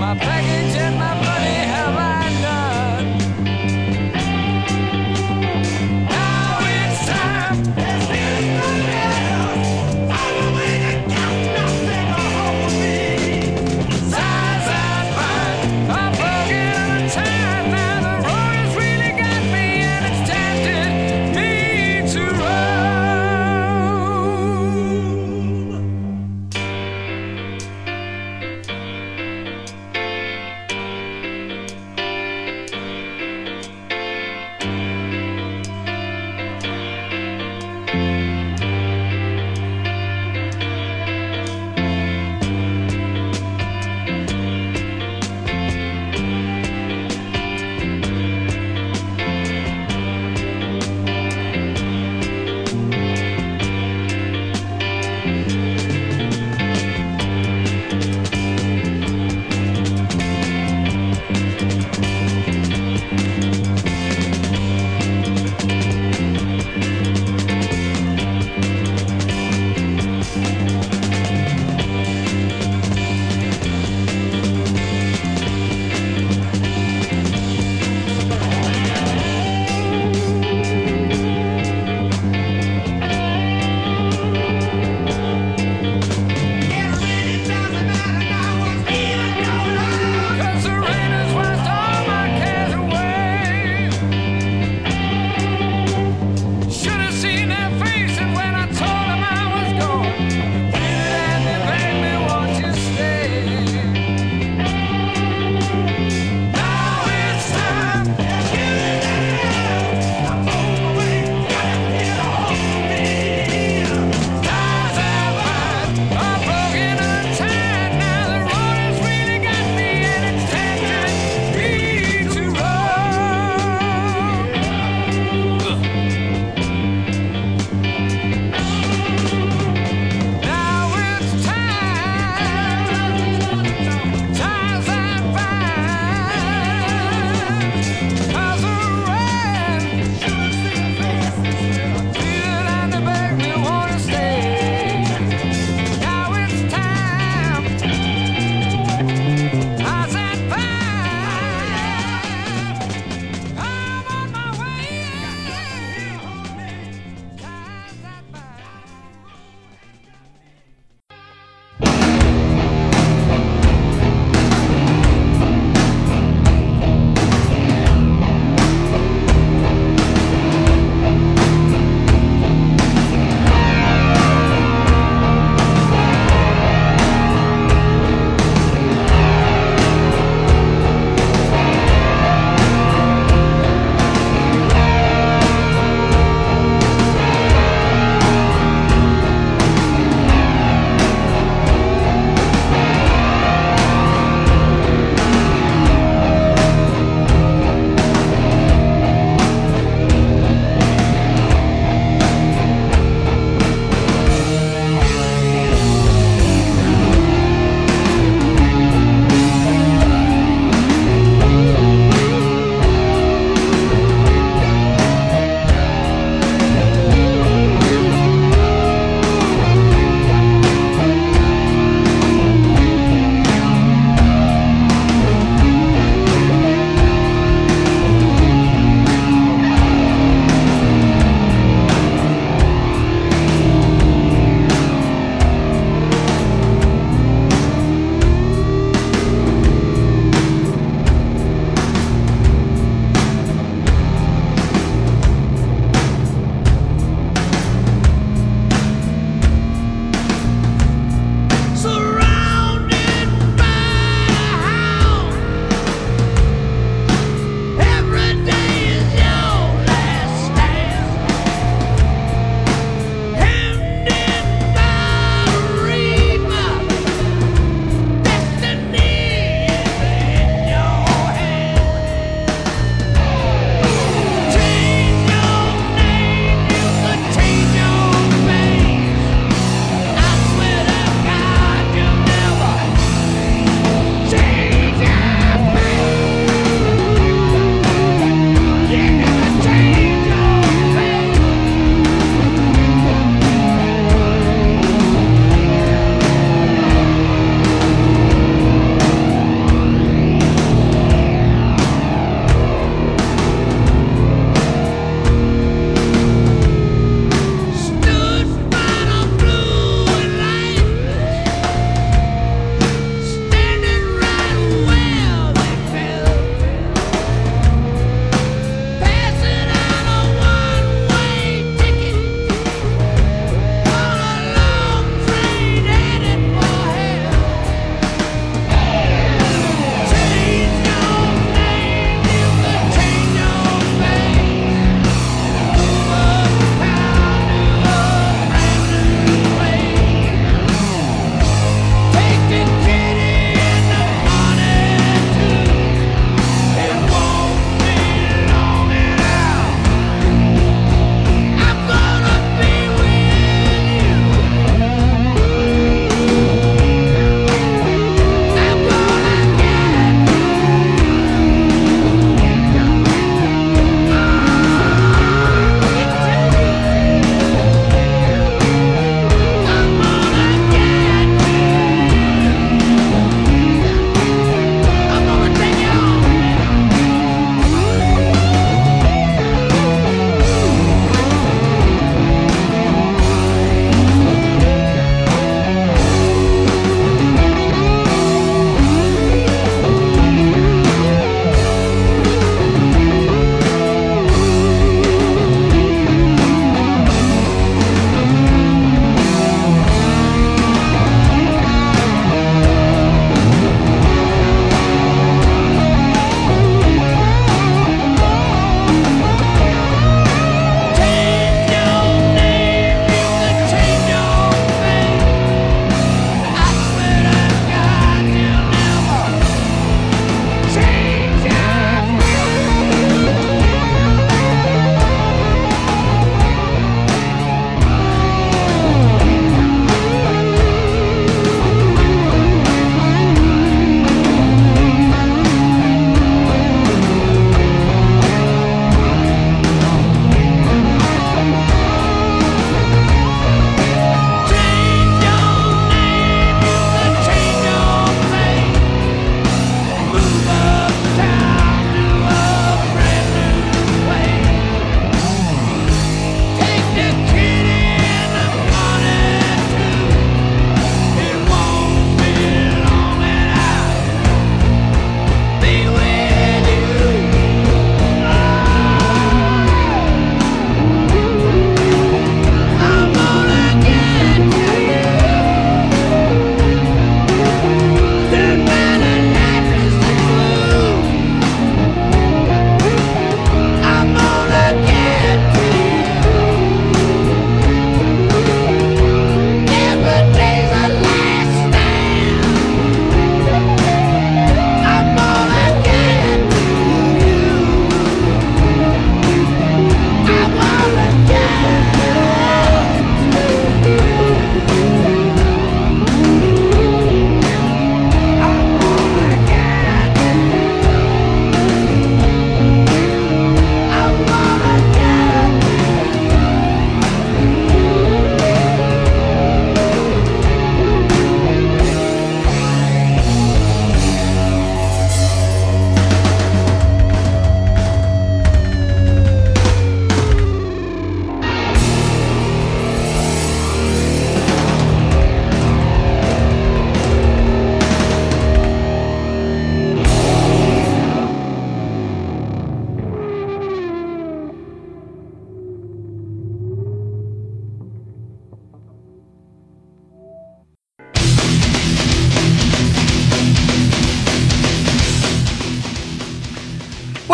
My package and my money have I done. Now it's time. There's really nothing else. All the way to count, nothing will hold me. Size and fine. I'm broken out of time. Now the road has really got me and it's tempted me to run.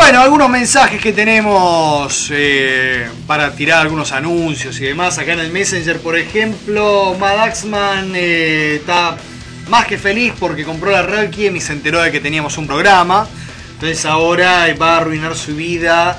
Bueno, algunos mensajes que tenemos para tirar algunos anuncios y demás. Acá en el Messenger, por ejemplo, Madaxman está más que feliz porque compró la Requiem y se enteró de que teníamos un programa. Entonces ahora va a arruinar su vida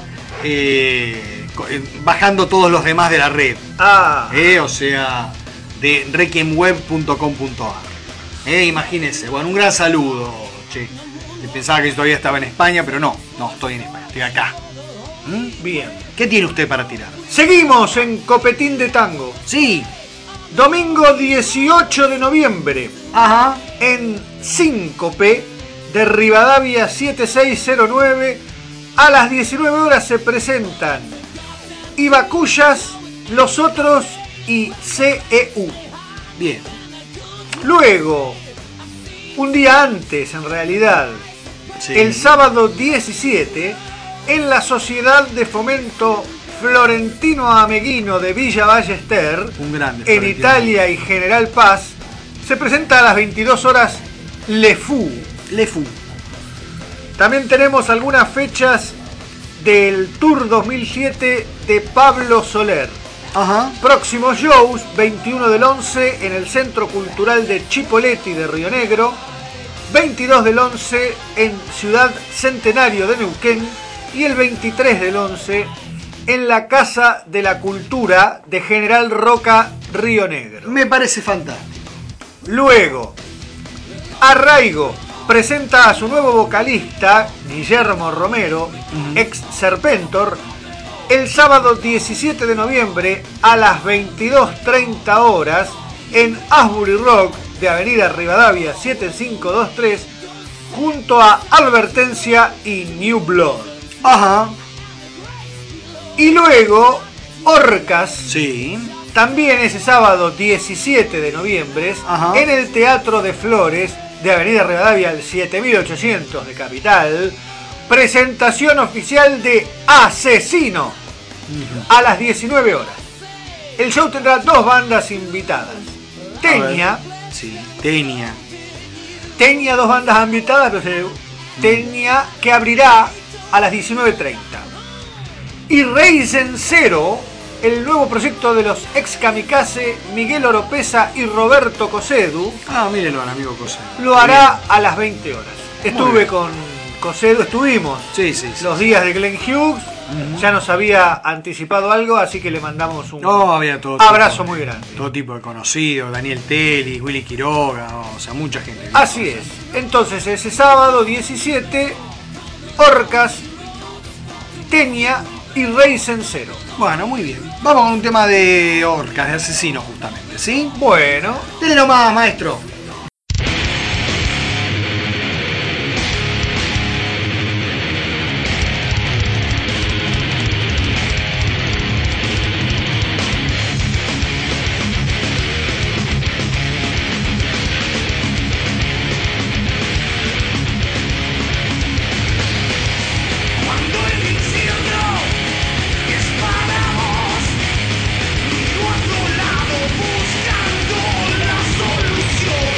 bajando todos los demás de la red. O sea, de requiemweb.com.ar. Imagínense. Bueno, un gran saludo, che. Pensaba que yo todavía estaba en España, pero no estoy en España, estoy acá. Bien. ¿Qué tiene usted para tirar? Seguimos en Copetín de Tango. Sí. Domingo 18 de noviembre. Ajá. En Síncope de Rivadavia 7609. A las 19 horas se presentan Ibacuyas, Los Otros y CEU. Bien. Luego, un día antes en realidad, Sí. el sábado 17, en la Sociedad de Fomento Florentino Ameghino de Villa Ballester, Un grande en Florentino. Italia y General Paz, se presenta a las 22 horas Le Fou. También tenemos algunas fechas del Tour 2007 de Pablo Soler. Ajá. Próximos shows, 21 del 11 en el Centro Cultural de Chipoleti de Río Negro, 22 del 11 en Ciudad Centenario de Neuquén y el 23 del 11 en la Casa de la Cultura de General Roca, Río Negro. Me parece fantástico. Luego, Arraigo presenta a su nuevo vocalista, Guillermo Romero, ex Serpentor, el sábado 17 de noviembre a las 22:30 horas en Asbury Rock de Avenida Rivadavia 7523 junto a Advertencia y New Blood. Ajá. Y luego, Orcas, Sí. también ese sábado 17 de noviembre, Ajá. en el Teatro de Flores de Avenida Rivadavia al 7800 de Capital, presentación oficial de Asesino a las 19 horas. El show tendrá dos bandas invitadas. Tenia, Sí. Tenia. dos bandas invitadas, pero Tenia que abrirá a las 19:30. Y Reisen Cero, el nuevo proyecto de los ex kamikaze Miguel Oropesa y Roberto Cosedu, Ah, mírenlo al amigo José. lo hará a las 20 horas. Estuve bien. con Cosedu, estuvimos Sí. los días de Glenn Hughes, ya nos había anticipado algo, así que le mandamos un No, había todo abrazo tipo, muy grande. Todo tipo de conocidos, Daniel Telly, Willy Quiroga, o sea, mucha gente. Así es. Entonces ese sábado 17, Orcas, Tenia y Reisen Cero. Bueno, muy bien. Vamos con un tema de orcas, de asesinos justamente, ¿sí? Bueno, Dele nomás, maestro. Cuando el infierno es para vos, y tu otro lado buscando la solución.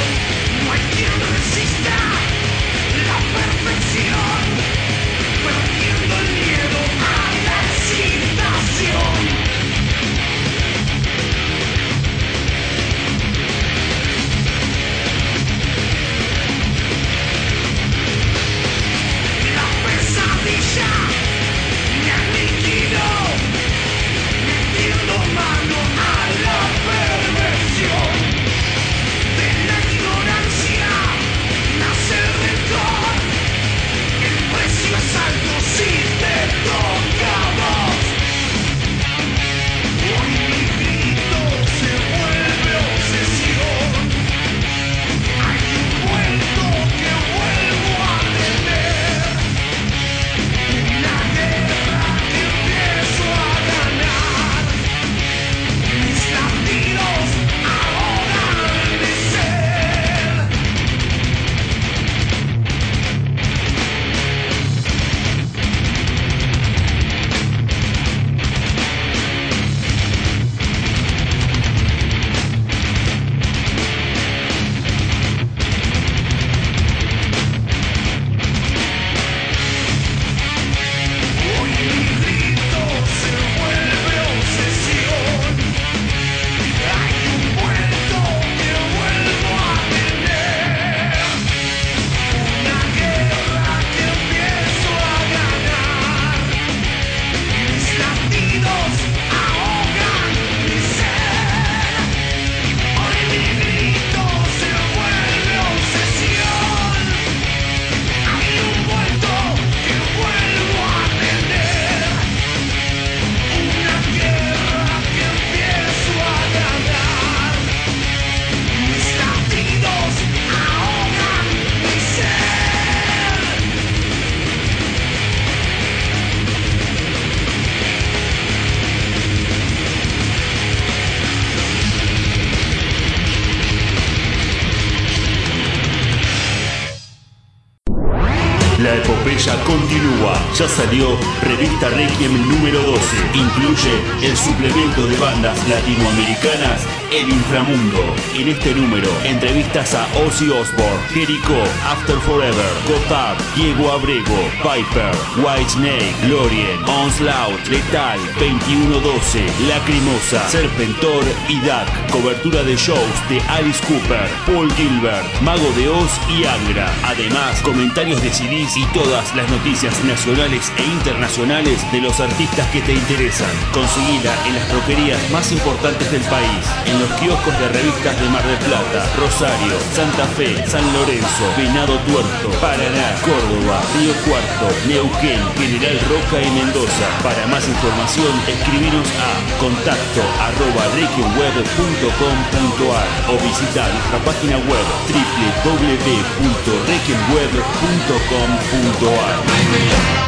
epopeya continúa. Ya salió Revista Requiem número 12. Incluye el suplemento de bandas latinoamericanas El Inframundo. En este número, entrevistas a Ozzy Osbourne, Jericho, After Forever, Gotab, Diego Abrego, Viper, Whitesnake, Lorien, Onslaught, Letal, 2112, Lacrimosa, Serpentor y Duck. Cobertura de shows de Alice Cooper, Paul Gilbert, Mago de Oz y Angra. Además, comentarios de CDs y todas las noticias nacionales e internacionales de los artistas que te interesan. Conseguila en las droguerías más importantes del país, en los kioscos de revistas de Mar del Plata, Rosario, Santa Fe, San Lorenzo, Venado Tuerto, Paraná, Córdoba, Río Cuarto, Neuquén, General Roca y Mendoza. Para más información, escribinos a contacto@requiemweb.com.ar o visita nuestra página web www.requiemweb.com.ar.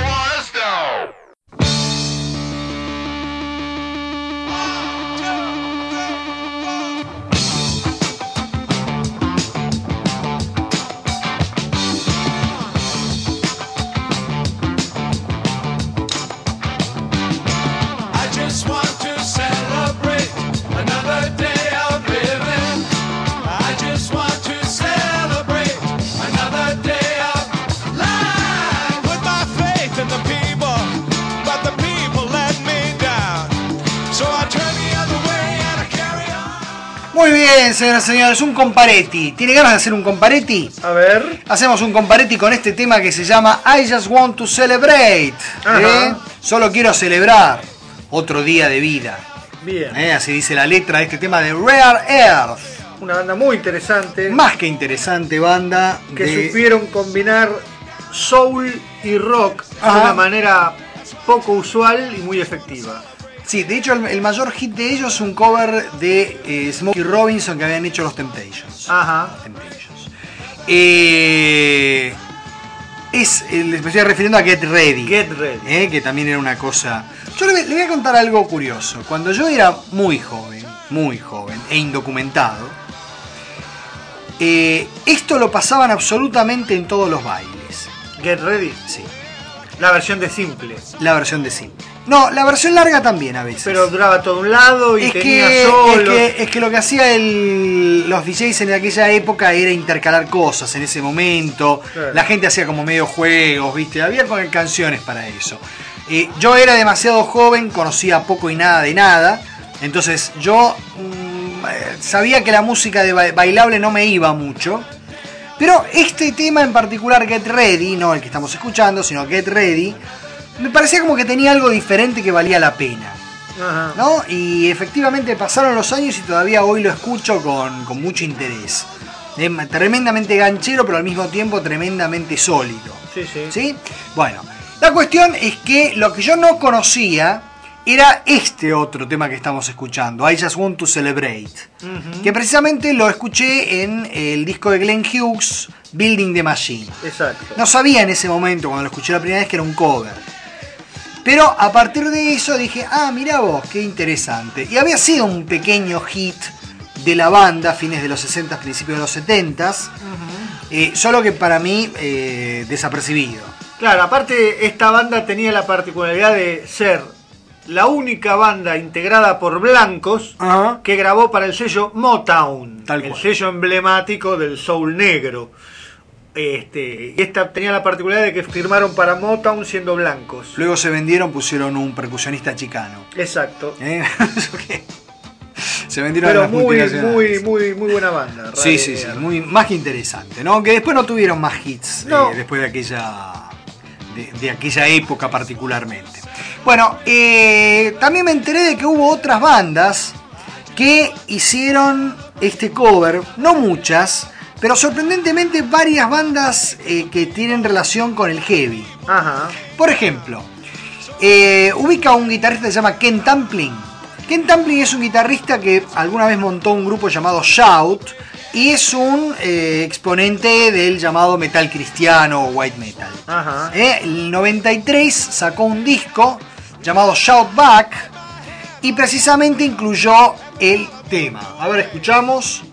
Muy bien, señoras y señores, un comparetti. ¿Tiene ganas de hacer un comparetti? A ver. Hacemos un comparetti con este tema que se llama I Just Want to Celebrate. Ajá. Solo quiero celebrar otro día de vida. Bien. Así dice la letra de este tema de Rare Earth. Una banda muy interesante. Más que interesante banda. Que supieron combinar soul y rock de Ajá. una manera poco usual y muy efectiva. Sí, de hecho el mayor hit de ellos es un cover de Smokey Robinson que habían hecho los Temptations. Ajá. Les estoy refiriendo a Get Ready. Get Ready. Que también era una cosa... Yo le voy a contar algo curioso. Cuando yo era muy joven e indocumentado, esto lo pasaban absolutamente en todos los bailes. Get Ready. Sí, La versión de simple. la versión de simple. No, la versión larga también a veces. Pero duraba todo un lado y es tenía que, solos. es que lo que hacía los DJs en aquella época era intercalar cosas en ese momento. Claro. La gente hacía como medio juegos, ¿viste? Había canciones para eso. Yo era demasiado joven, conocía poco y nada de nada. Entonces yo sabía que la música de bailable no me iba mucho. Pero este tema en particular, Get Ready, no el que estamos escuchando, sino Get Ready, me parecía como que tenía algo diferente que valía la pena. Ajá. ¿No? Y efectivamente pasaron los años y todavía hoy lo escucho con mucho interés. Es tremendamente ganchero, pero al mismo tiempo tremendamente sólido. Sí, sí. ¿Sí? Bueno, la cuestión es que lo que yo no conocía era este otro tema que estamos escuchando, I Just Want to Celebrate. Ujú. Que precisamente lo escuché en el disco de Glenn Hughes, Building the Machine. Exacto. No sabía en ese momento, cuando lo escuché la primera vez, que era un cover. Pero a partir de eso dije, mirá vos, qué interesante. Y había sido un pequeño hit de la banda a fines de los 60, principios de los 70, solo que para mí desapercibido. Claro, aparte esta banda tenía la particularidad de ser la única banda integrada por blancos Ajá. que grabó para el sello Motown, Tal el cual. sello emblemático del soul negro. Y esta tenía la particularidad de que firmaron para Motown siendo blancos. Luego se vendieron, pusieron un percusionista chicano. Exacto. Eso que se vendieron a Pero las muy multinacionales. muy buena banda. Sí, sí, sí, más que interesante, ¿no? Que después no tuvieron más hits No. después de aquella época particularmente. Bueno, también me enteré de que hubo otras bandas que hicieron este cover, no muchas, pero sorprendentemente varias bandas que tienen relación con el heavy. Ajá. Por ejemplo, ubica a un guitarrista que se llama Ken Tampling. Ken Tampling es un guitarrista que alguna vez montó un grupo llamado Shout y es un exponente del llamado metal cristiano o white metal. Ajá. El 93 sacó un disco llamado Shout Back y precisamente incluyó el tema. A ver, escuchamos.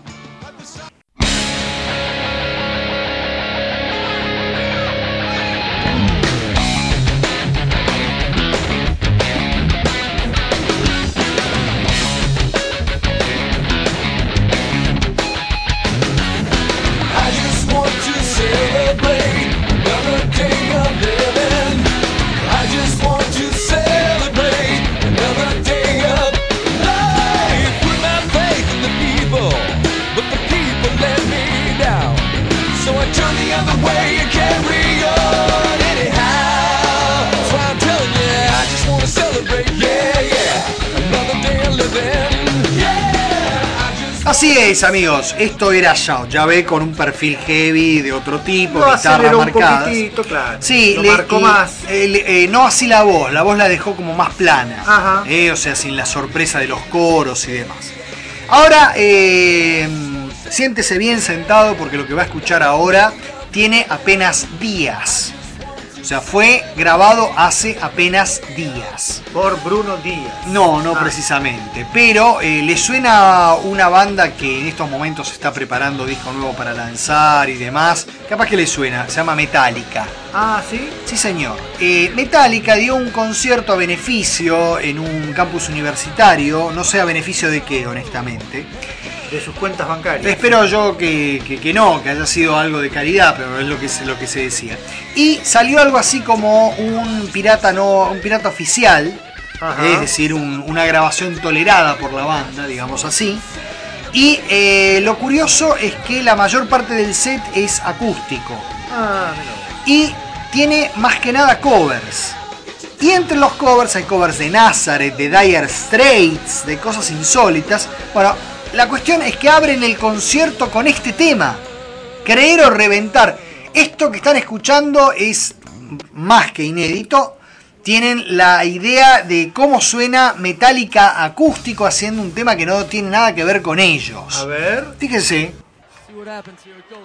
and the way you carry on. Anyhow, that's why I'm telling you, I just wanna celebrate, yeah, yeah, another day of living, yeah. I just Así es, amigos, esto era Shout, ya ve, con un perfil heavy de otro tipo, Lo guitarras aceleró un marcadas. poquitito, claro. Sí, lo marcó más. no así la voz la dejó como más plana. Ajá. O sea, sin la sorpresa de los coros y demás. Ahora, siéntese bien sentado porque lo que va a escuchar ahora tiene apenas días. O sea, fue grabado hace apenas días. Por Bruno Díaz. No Ah. precisamente. Pero le suena una banda que en estos momentos está preparando disco nuevo para lanzar y demás. Capaz que le suena, se llama Metallica. Ah, ¿sí? Sí, señor. Metallica dio un concierto a beneficio en un campus universitario. No sé a beneficio de qué, honestamente. De sus cuentas bancarias. Espero yo que no, que haya sido algo de caridad, pero es lo que se decía. Y salió algo así como un pirata oficial, Ajá. es decir, una grabación tolerada por la banda, digamos así. Y lo curioso es que la mayor parte del set es acústico Ah, mira. y tiene más que nada covers. Y entre los covers hay covers de Nazareth, de Dire Straits, de cosas insólitas. Bueno, la cuestión es que abren el concierto con este tema, Creer o Reventar. Esto que están escuchando es más que inédito. Tienen la idea de cómo suena Metallica acústico haciendo un tema que no tiene nada que ver con ellos. A ver. Fíjense. See what happens here. Go.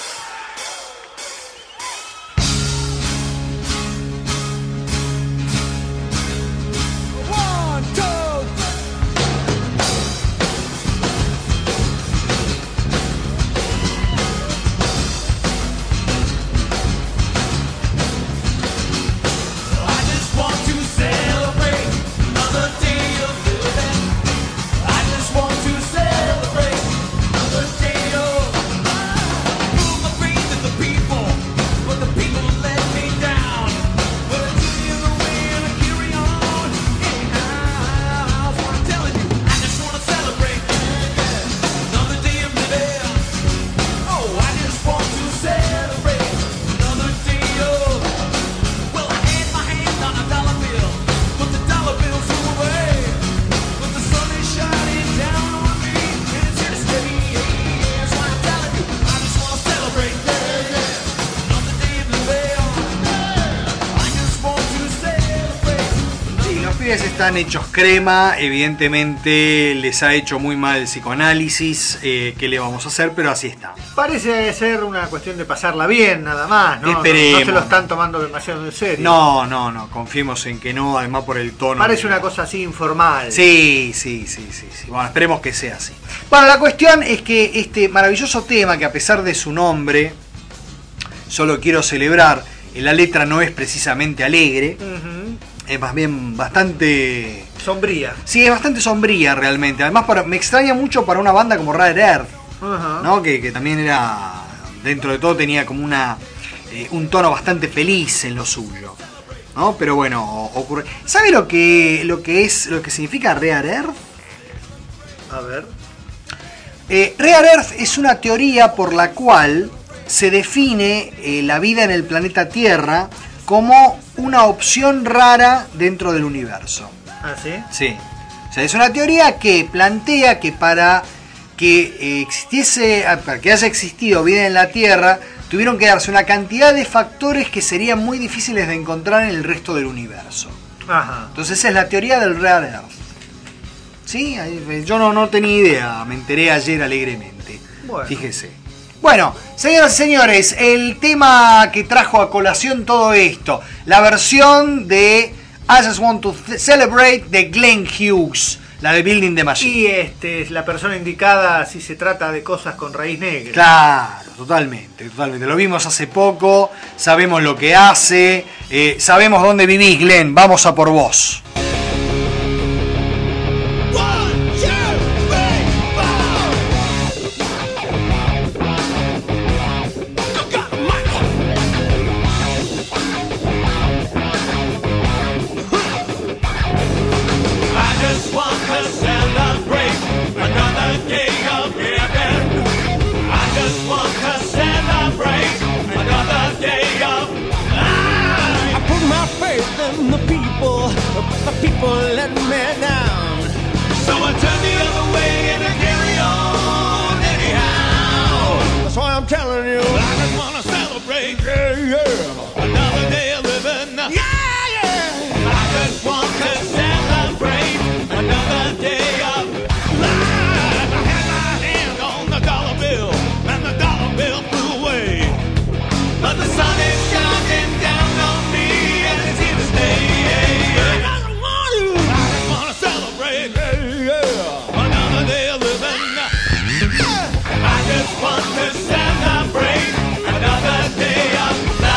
One, two, I just want to celebrate another day of living. I just want to celebrate another day of move my faith in the people, but the people let me down. But I do the way and I carry on. Anyhow, that's what I'm telling you. I just want to celebrate another day of living. Oh, I just want to celebrate another day of. Well, I had my hand on a dollar bill, but the dollar bill flew away. But the sun is shining down on me, and it's here to stay. That's why I'm telling you, I just want to celebrate. Another day of living. I just want to celebrate. Sí, los pibes están hechos crema, evidentemente les ha hecho muy mal el psicoanálisis, ¿qué le vamos a hacer? Pero así está. Parece ser una cuestión de pasarla bien, nada más, ¿no? Esperemos. No se lo están tomando demasiado en serio. No, confiemos en que no, además por el tono. Parece una cosa así informal. Sí. Bueno, esperemos que sea así. Bueno, la cuestión es que este maravilloso tema, que a pesar de su nombre, solo quiero celebrar, la letra no es precisamente alegre, Ujú. es más bien bastante... Sombría. Sí, es bastante sombría realmente. Además, me extraña mucho para una banda como Rare Earth, Ajá. ¿no? Que también era, dentro de todo, tenía como un tono bastante feliz en lo suyo, ¿no? Pero bueno, ocurre. ¿Sabe lo que significa Rare Earth? A ver. Rare Earth es una teoría por la cual se define la vida en el planeta Tierra como una opción rara dentro del universo. ¿Ah, sí? Sí. O sea, es una teoría que plantea que para que para que haya existido vida en la Tierra, tuvieron que darse una cantidad de factores que serían muy difíciles de encontrar en el resto del universo. Ajá. Entonces esa es la teoría del Rare Earth. Sí, yo no tenía idea, me enteré ayer alegremente. Bueno. Fíjese. Bueno, señoras y señores, el tema que trajo a colación todo esto, la versión de I Just Want to Celebrate de Glenn Hughes, la de Building the Machine. Y es la persona indicada si se trata de cosas con raíz negra. Claro, totalmente. Lo vimos hace poco, sabemos lo que hace, sabemos dónde vivís, Glenn, vamos a por vos. I just want to celebrate another day of living. I just want to celebrate another people let me down. So I turn the other way and I carry on anyhow. That's why I'm telling you, I just wanna celebrate, yeah, yeah, another day of living, yeah, yeah. I just want to celebrate another day of life. I had my hand on the dollar bill, and the dollar bill flew away. But the sun is shining down on me, and it's here to stay. I just wanna celebrate, another day of living. I just want to celebrate another day of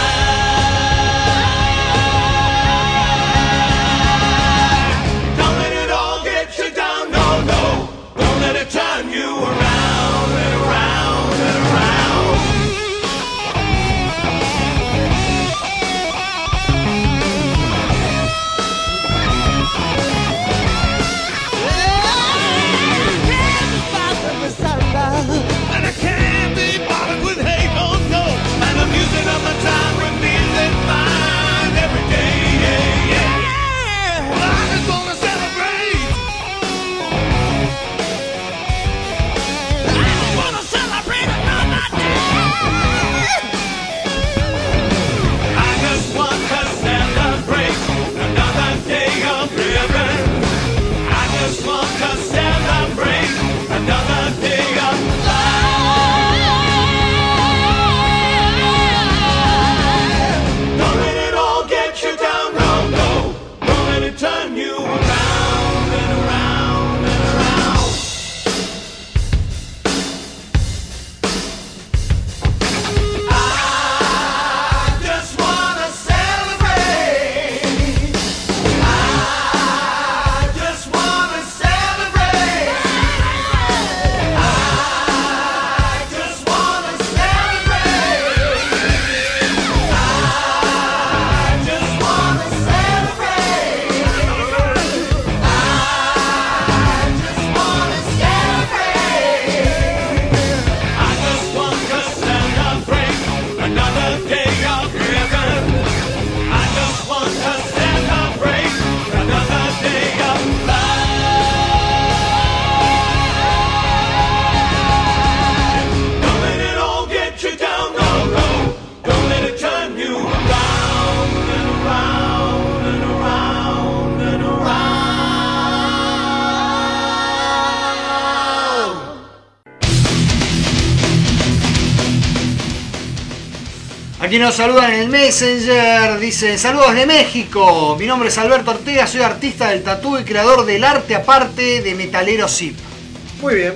life. Don't let it all get you down, no, no. Don't let it turn you around and around and around. And I can't be bothered with hate, oh no. And I'm using up my time with music fine every day, yeah, yeah. Well, I just wanna celebrate. I just wanna celebrate another day. I just want to celebrate another day of living. I just want to celebrate another day of life. Don't let it all get you down, no, no. Don't let it turn you around and around and around. I just wanna celebrate. I just wanna celebrate. I just wanna celebrate. I just wanna celebrate. I just wanna celebrate. I just want to celebrate another day of living. I just want to celebrate another day of life. Don't let it all get you down, no, no. Don't let it turn you around and around and around and around. Aquí nos saludan en el Messenger, dice: saludos de México, mi nombre es Alberto Ortega, soy artista del tatú y creador del arte aparte de Metalero Zip. Muy bien.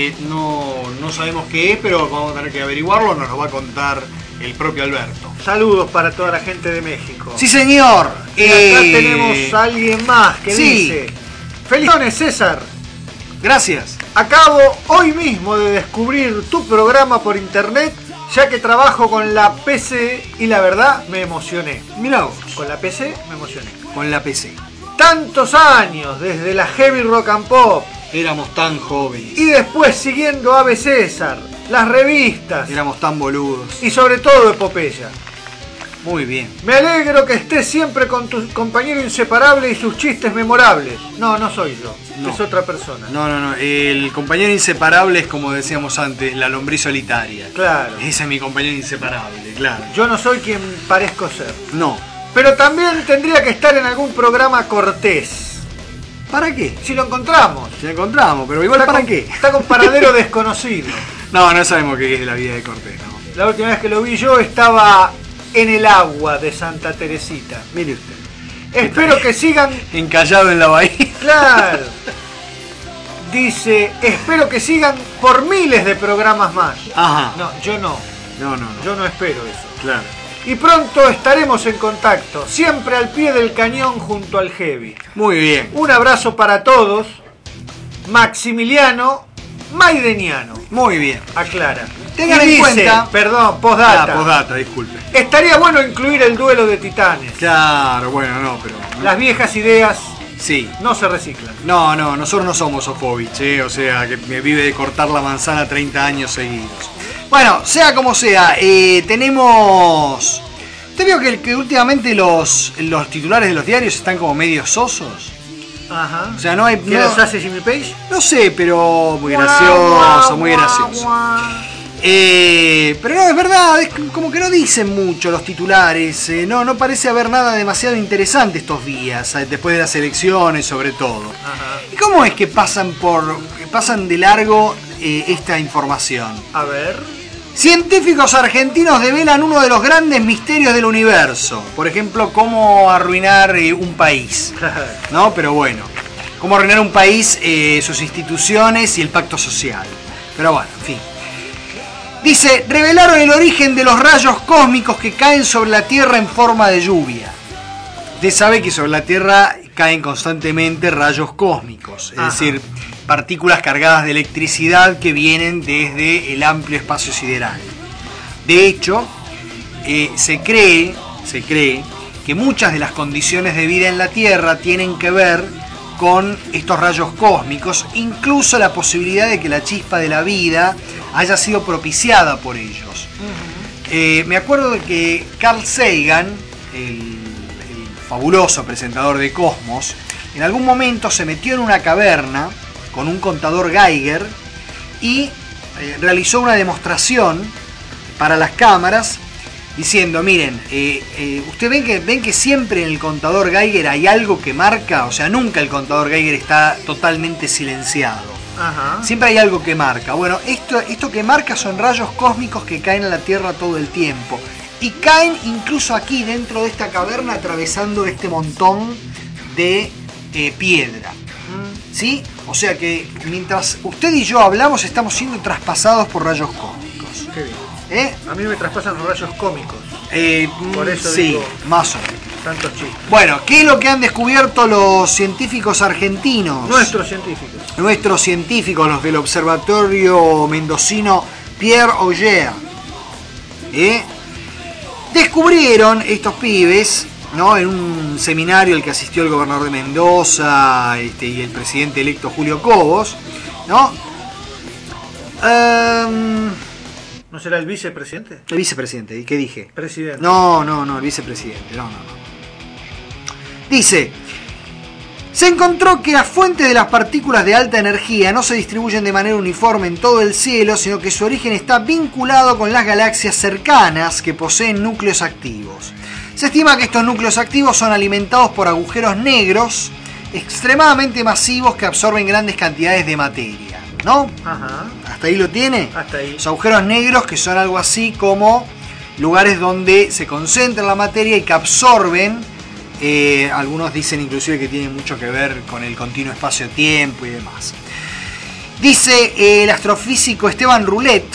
No sabemos qué es, pero vamos a tener que averiguarlo, nos lo va a contar el propio Alberto. Saludos para toda la gente de México. Sí, señor. Y acá tenemos a alguien más que sí. dice: Felicidades, César. Gracias. Acabo hoy mismo de descubrir tu programa por internet, ya que trabajo con la PC y la verdad me emocioné. Mirá vos, Con la PC me emocioné. con la PC. Tantos años desde la Heavy Rock and Pop Éramos tan jóvenes, y después siguiendo a Ave César, las revistas éramos tan boludos. y sobre todo Epopeya. Muy bien. Me alegro que estés siempre con tu compañero inseparable y sus chistes memorables. No, no soy yo, No. es otra persona. No. El compañero inseparable es, como decíamos antes, la lombriz solitaria. Claro, Ese es mi compañero inseparable, claro. yo no soy quien parezco ser. No. Pero también tendría que estar en algún programa cortés. ¿Para qué? Si lo encontramos. Si lo encontramos, pero igual, ¿para qué? Está con paradero desconocido. No sabemos qué es la vida de Cortés, ¿no? La última vez que lo vi yo estaba en el agua de Santa Teresita. Mire usted. Espero que sigan... Encallado en la bahía. Claro. Dice, espero que sigan por miles de programas más. Ajá. No, yo no. No. Yo no espero eso. Claro. Y pronto estaremos en contacto, siempre al pie del cañón junto al Heavy. Muy bien. Un abrazo para todos. Maximiliano Maideniano. Muy bien. Aclara. Tengan Y en dice, cuenta- perdón, postdata. Postdata, disculpe. Estaría bueno incluir el duelo de titanes. Claro, bueno, no, pero... Las viejas ideas Sí. no se reciclan. No, nosotros no somos Sofovich, o sea, que me vive de cortar la manzana 30 años seguidos. Bueno, sea como sea, te veo que últimamente los titulares de los diarios están como medio sosos. Ajá. O sea, no hay... ¿Qué los hace Jimmy Page? No sé, pero muy gracioso, muy gracioso. Pero no, es verdad, es como que no dicen mucho los titulares. No parece haber nada demasiado interesante estos días, después de las elecciones sobre todo. Ajá. ¿Y cómo es que pasan de largo esta información? A ver. Científicos argentinos develan uno de los grandes misterios del universo. Por ejemplo, cómo arruinar un país. ¿No? Pero bueno, cómo arruinar un país, sus instituciones y el pacto social. Pero bueno, en fin. Dice, revelaron el origen de los rayos cósmicos que caen sobre la Tierra en forma de lluvia. Usted sabe que sobre la Tierra caen constantemente rayos cósmicos, es decir, partículas cargadas de electricidad que vienen desde el amplio espacio sideral. De hecho, se cree que muchas de las condiciones de vida en la Tierra tienen que ver con estos rayos cósmicos, incluso la posibilidad de que la chispa de la vida haya sido propiciada por ellos. Me acuerdo de que Carl Sagan, el fabuloso presentador de Cosmos, en algún momento se metió en una caverna con un contador Geiger y realizó una demostración para las cámaras diciendo, miren, ustedes ven que siempre en el contador Geiger hay algo que marca, o sea, nunca el contador Geiger está totalmente silenciado. Ajá. Siempre hay algo que marca. Bueno, esto que marca son rayos cósmicos que caen a la Tierra todo el tiempo. Y caen incluso aquí dentro de esta caverna atravesando este montón de piedra. ¿Sí? O sea que mientras usted y yo hablamos estamos siendo traspasados por rayos cósmicos. Qué bien. A mí me traspasan los rayos cómicos. Por eso sí, digo, más o menos. tantos chistes. Bueno, ¿qué es lo que han descubierto los científicos argentinos? Nuestros científicos. Nuestros científicos, los del Observatorio Mendocino Pierre Auger. Descubrieron estos pibes, ¿no? En un seminario al que asistió el gobernador de Mendoza y el presidente electo Julio Cobos, ¿no? ¿No será el vicepresidente? El vicepresidente, ¿y qué dije? Presidente. No, el vicepresidente, no. Dice, se encontró que las fuentes de las partículas de alta energía no se distribuyen de manera uniforme en todo el cielo, sino que su origen está vinculado con las galaxias cercanas que poseen núcleos activos. Se estima que estos núcleos activos son alimentados por agujeros negros extremadamente masivos que absorben grandes cantidades de materia, ¿no? Ajá. ¿Hasta ahí lo tiene? Hasta ahí. Los agujeros negros, que son algo así como lugares donde se concentra la materia y que absorben, algunos dicen inclusive que tienen mucho que ver con el continuo espacio-tiempo y demás. Dice el astrofísico Esteban Roulet,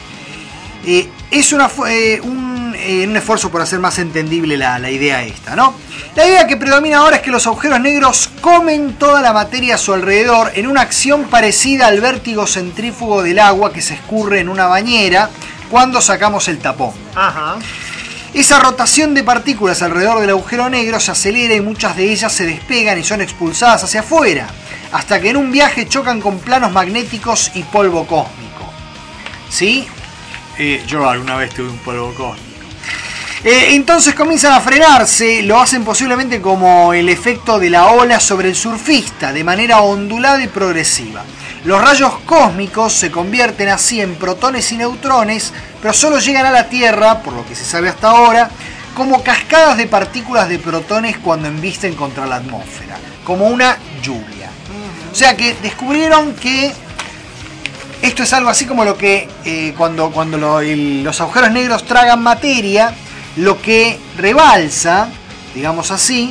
es un esfuerzo por hacer más entendible la idea esta, ¿no? La idea que predomina ahora es que los agujeros negros comen toda la materia a su alrededor en una acción parecida al vértigo centrífugo del agua que se escurre en una bañera cuando sacamos el tapón. Ajá. Esa rotación de partículas alrededor del agujero negro se acelera y muchas de ellas se despegan y son expulsadas hacia afuera, hasta que en un viaje chocan con planos magnéticos y polvo cósmico. ¿Sí? Yo alguna vez tuve un polvo cósmico. Entonces comienzan a frenarse, lo hacen posiblemente como el efecto de la ola sobre el surfista, de manera ondulada y progresiva. Los rayos cósmicos se convierten así en protones y neutrones, pero solo llegan a la Tierra, por lo que se sabe hasta ahora, como cascadas de partículas de protones cuando embisten contra la atmósfera, como una lluvia. O sea que descubrieron que esto es algo así como lo que cuando los agujeros negros tragan materia, lo que rebalsa, digamos así,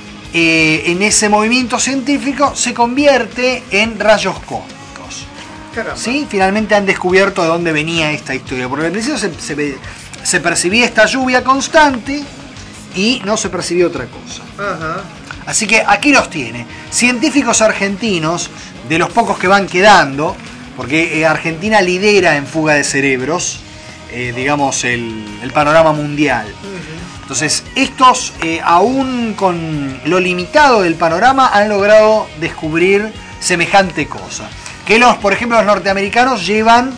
en ese movimiento científico se convierte en rayos cósmicos. Caramba. ¿Sí? Finalmente han descubierto de dónde venía esta historia. Porque al principio se percibía esta lluvia constante y no se percibió otra cosa. Ajá. Así que aquí los tiene. Científicos argentinos, de los pocos que van quedando, porque Argentina lidera en fuga de cerebros, digamos, el panorama mundial. Entonces, estos, aún con lo limitado del panorama, han logrado descubrir semejante cosa. Que por ejemplo, los norteamericanos llevan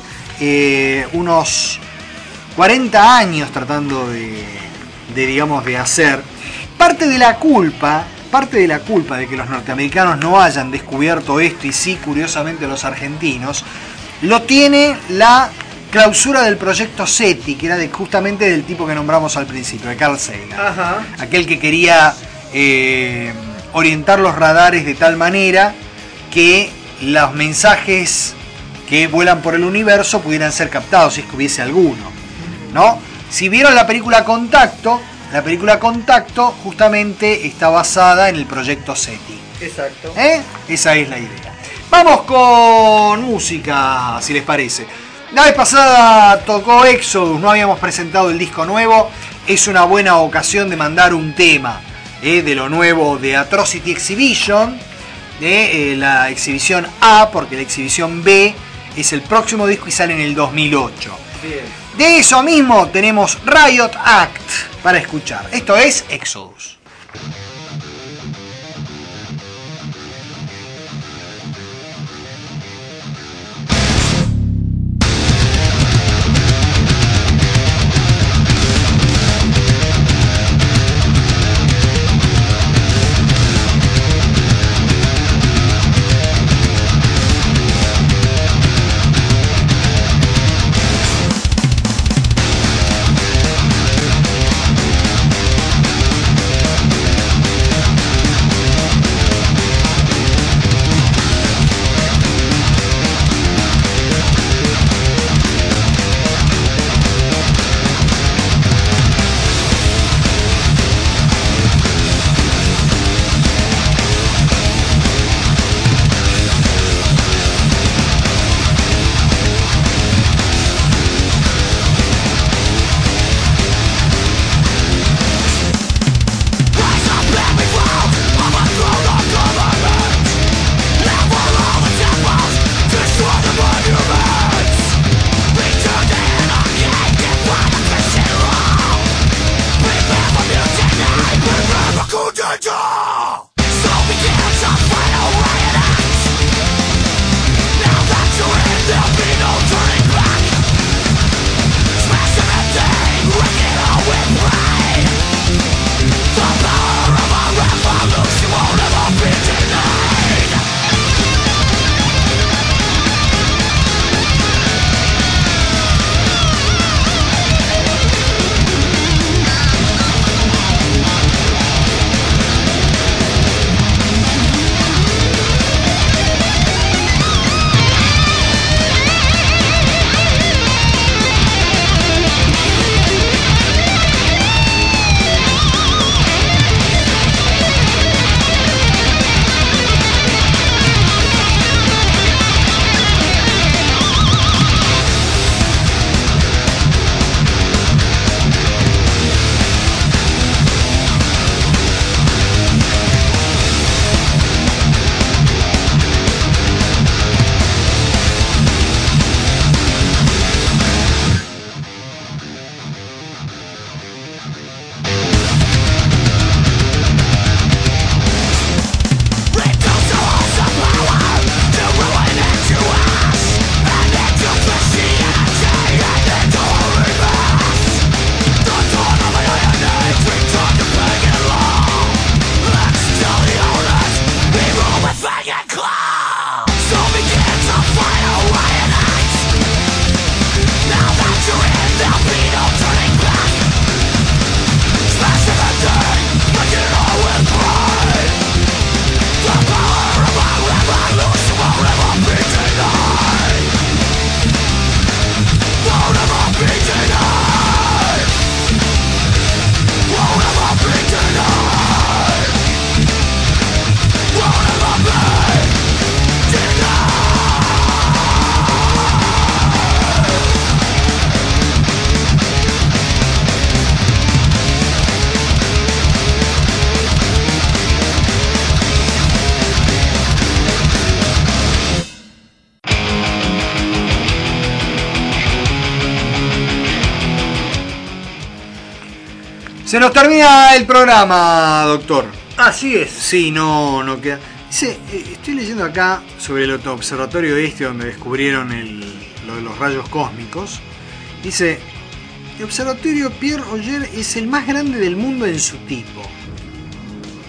unos 40 años tratando de hacer. Parte de la culpa parte de la culpa de que los norteamericanos no hayan descubierto esto, y sí, curiosamente, los argentinos, lo tiene la clausura del proyecto SETI, que era justamente del tipo que nombramos al principio, de Carl Sagan. Ajá. Aquel que quería orientar los radares de tal manera que los mensajes que vuelan por el universo pudieran ser captados, si es que hubiese alguno, ¿no? Si vieron la película Contacto justamente está basada en el proyecto SETI. Exacto. Esa es la idea. Vamos con música, si les parece. La vez pasada tocó Exodus, no habíamos presentado el disco nuevo. Es una buena ocasión de mandar un tema de lo nuevo de Atrocity Exhibition, de la exhibición A, porque la exhibición B es el próximo disco y sale en el 2008. Bien. De eso mismo tenemos Riot Act para escuchar. Esto es Exodus. Se nos termina el programa, doctor. Así es. Sí, no queda. Dice, estoy leyendo acá sobre el observatorio este donde descubrieron lo de los rayos cósmicos. Dice, el observatorio Pierre Auger es el más grande del mundo en su tipo.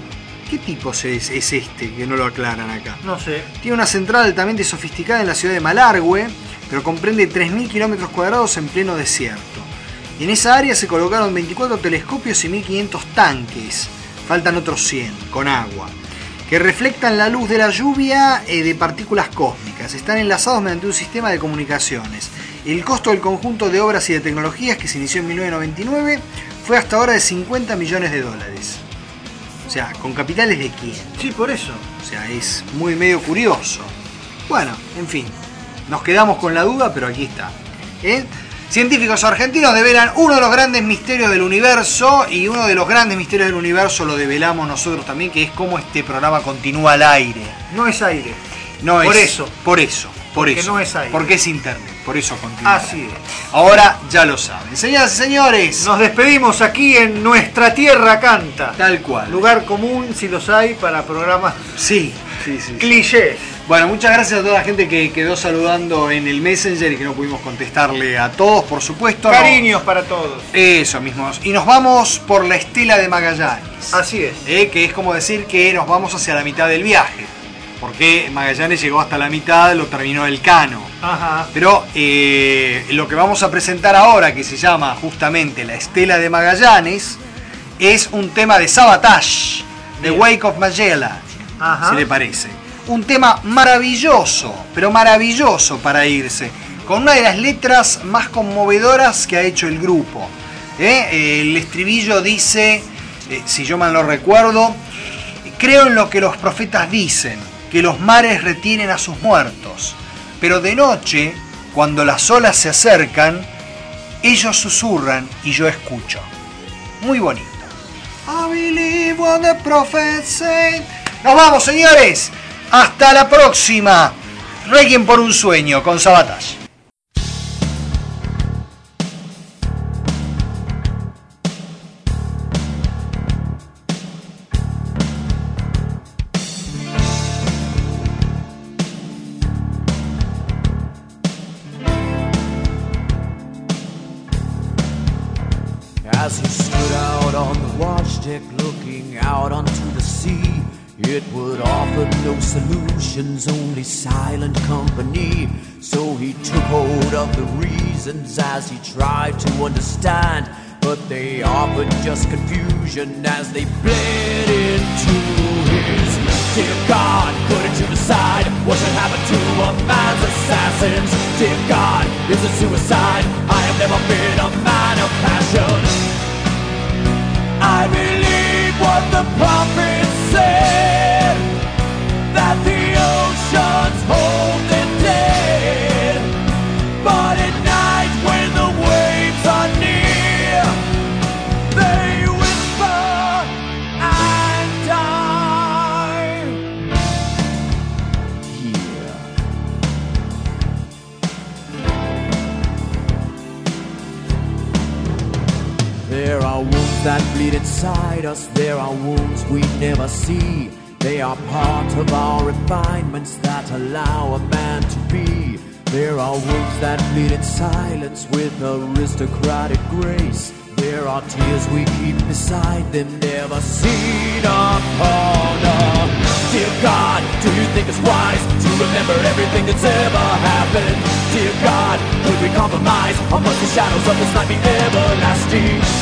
¿Qué tipo es este que no lo aclaran acá? No sé. Tiene una central altamente sofisticada en la ciudad de Malargüe, pero comprende 3.000 kilómetros cuadrados en pleno desierto. En esa área se colocaron 24 telescopios y 1.500 tanques, faltan otros 100, con agua, que reflectan la luz de la lluvia de partículas cósmicas. Están enlazados mediante un sistema de comunicaciones. El costo del conjunto de obras y de tecnologías, que se inició en 1999, fue hasta ahora de $50 millones. O sea, ¿con capitales de quién? Sí, por eso. O sea, es muy medio curioso. Bueno, en fin, nos quedamos con la duda, pero aquí está. Científicos argentinos develan uno de los grandes misterios del universo, y uno de los grandes misterios del universo lo develamos nosotros también, que es cómo este programa continúa al aire. No es aire. No Por es, eso. Por Porque eso. no es aire. Porque es internet, por eso continúa. Así es. Ahora ya lo saben. Señoras y señores, Nos despedimos aquí en Nuestra Tierra Canta. tal cual. Lugar común, si los hay, para programas Sí. clichés. Bueno, muchas gracias a toda la gente que quedó saludando en el Messenger y que no pudimos contestarle a todos, por supuesto. No. Cariños para todos. Eso mismo. Y nos vamos por la estela de Magallanes. Así es. Que es como decir que nos vamos hacia la mitad del viaje. Porque Magallanes llegó hasta la mitad, lo terminó el Cano. Ajá. Pero lo que vamos a presentar ahora, que se llama justamente la estela de Magallanes, es un tema de Sabotage, The Bien. Wake of Magellan, Ajá. si le parece. Un tema maravilloso, pero maravilloso para irse, con una de las letras más conmovedoras que ha hecho el grupo. El estribillo dice, si yo mal no recuerdo, creo en lo que los profetas dicen, que los mares retienen a sus muertos, pero de noche, cuando las olas se acercan, ellos susurran y yo escucho. Muy bonito. I believe what the prophets say. Nos vamos, señores. Hasta la próxima. Requiem por un sueño con Sabotage. As he stood out on the watch deck looking out onto the sea, it would offer no solutions, only silent company. So he took hold of the reasons as he tried to understand, but they offered just confusion as they bled into his. Dear God, couldn't you decide what should happen to a man's assassins? Dear God, is it suicide? I have never been a man of passion. I believe what the prophets said, that the oceans hold the dead. But at night when the waves are near, they whisper and die. There are wounds that bleed inside us, there are wounds we never see. They are part of our refinements that allow a man to be. There are wounds that bleed in silence with aristocratic grace. There are tears we keep beside them, never seen upon us. Dear God, do you think it's wise to remember everything that's ever happened? Dear God, could we compromise, or must the shadows of this night be everlasting?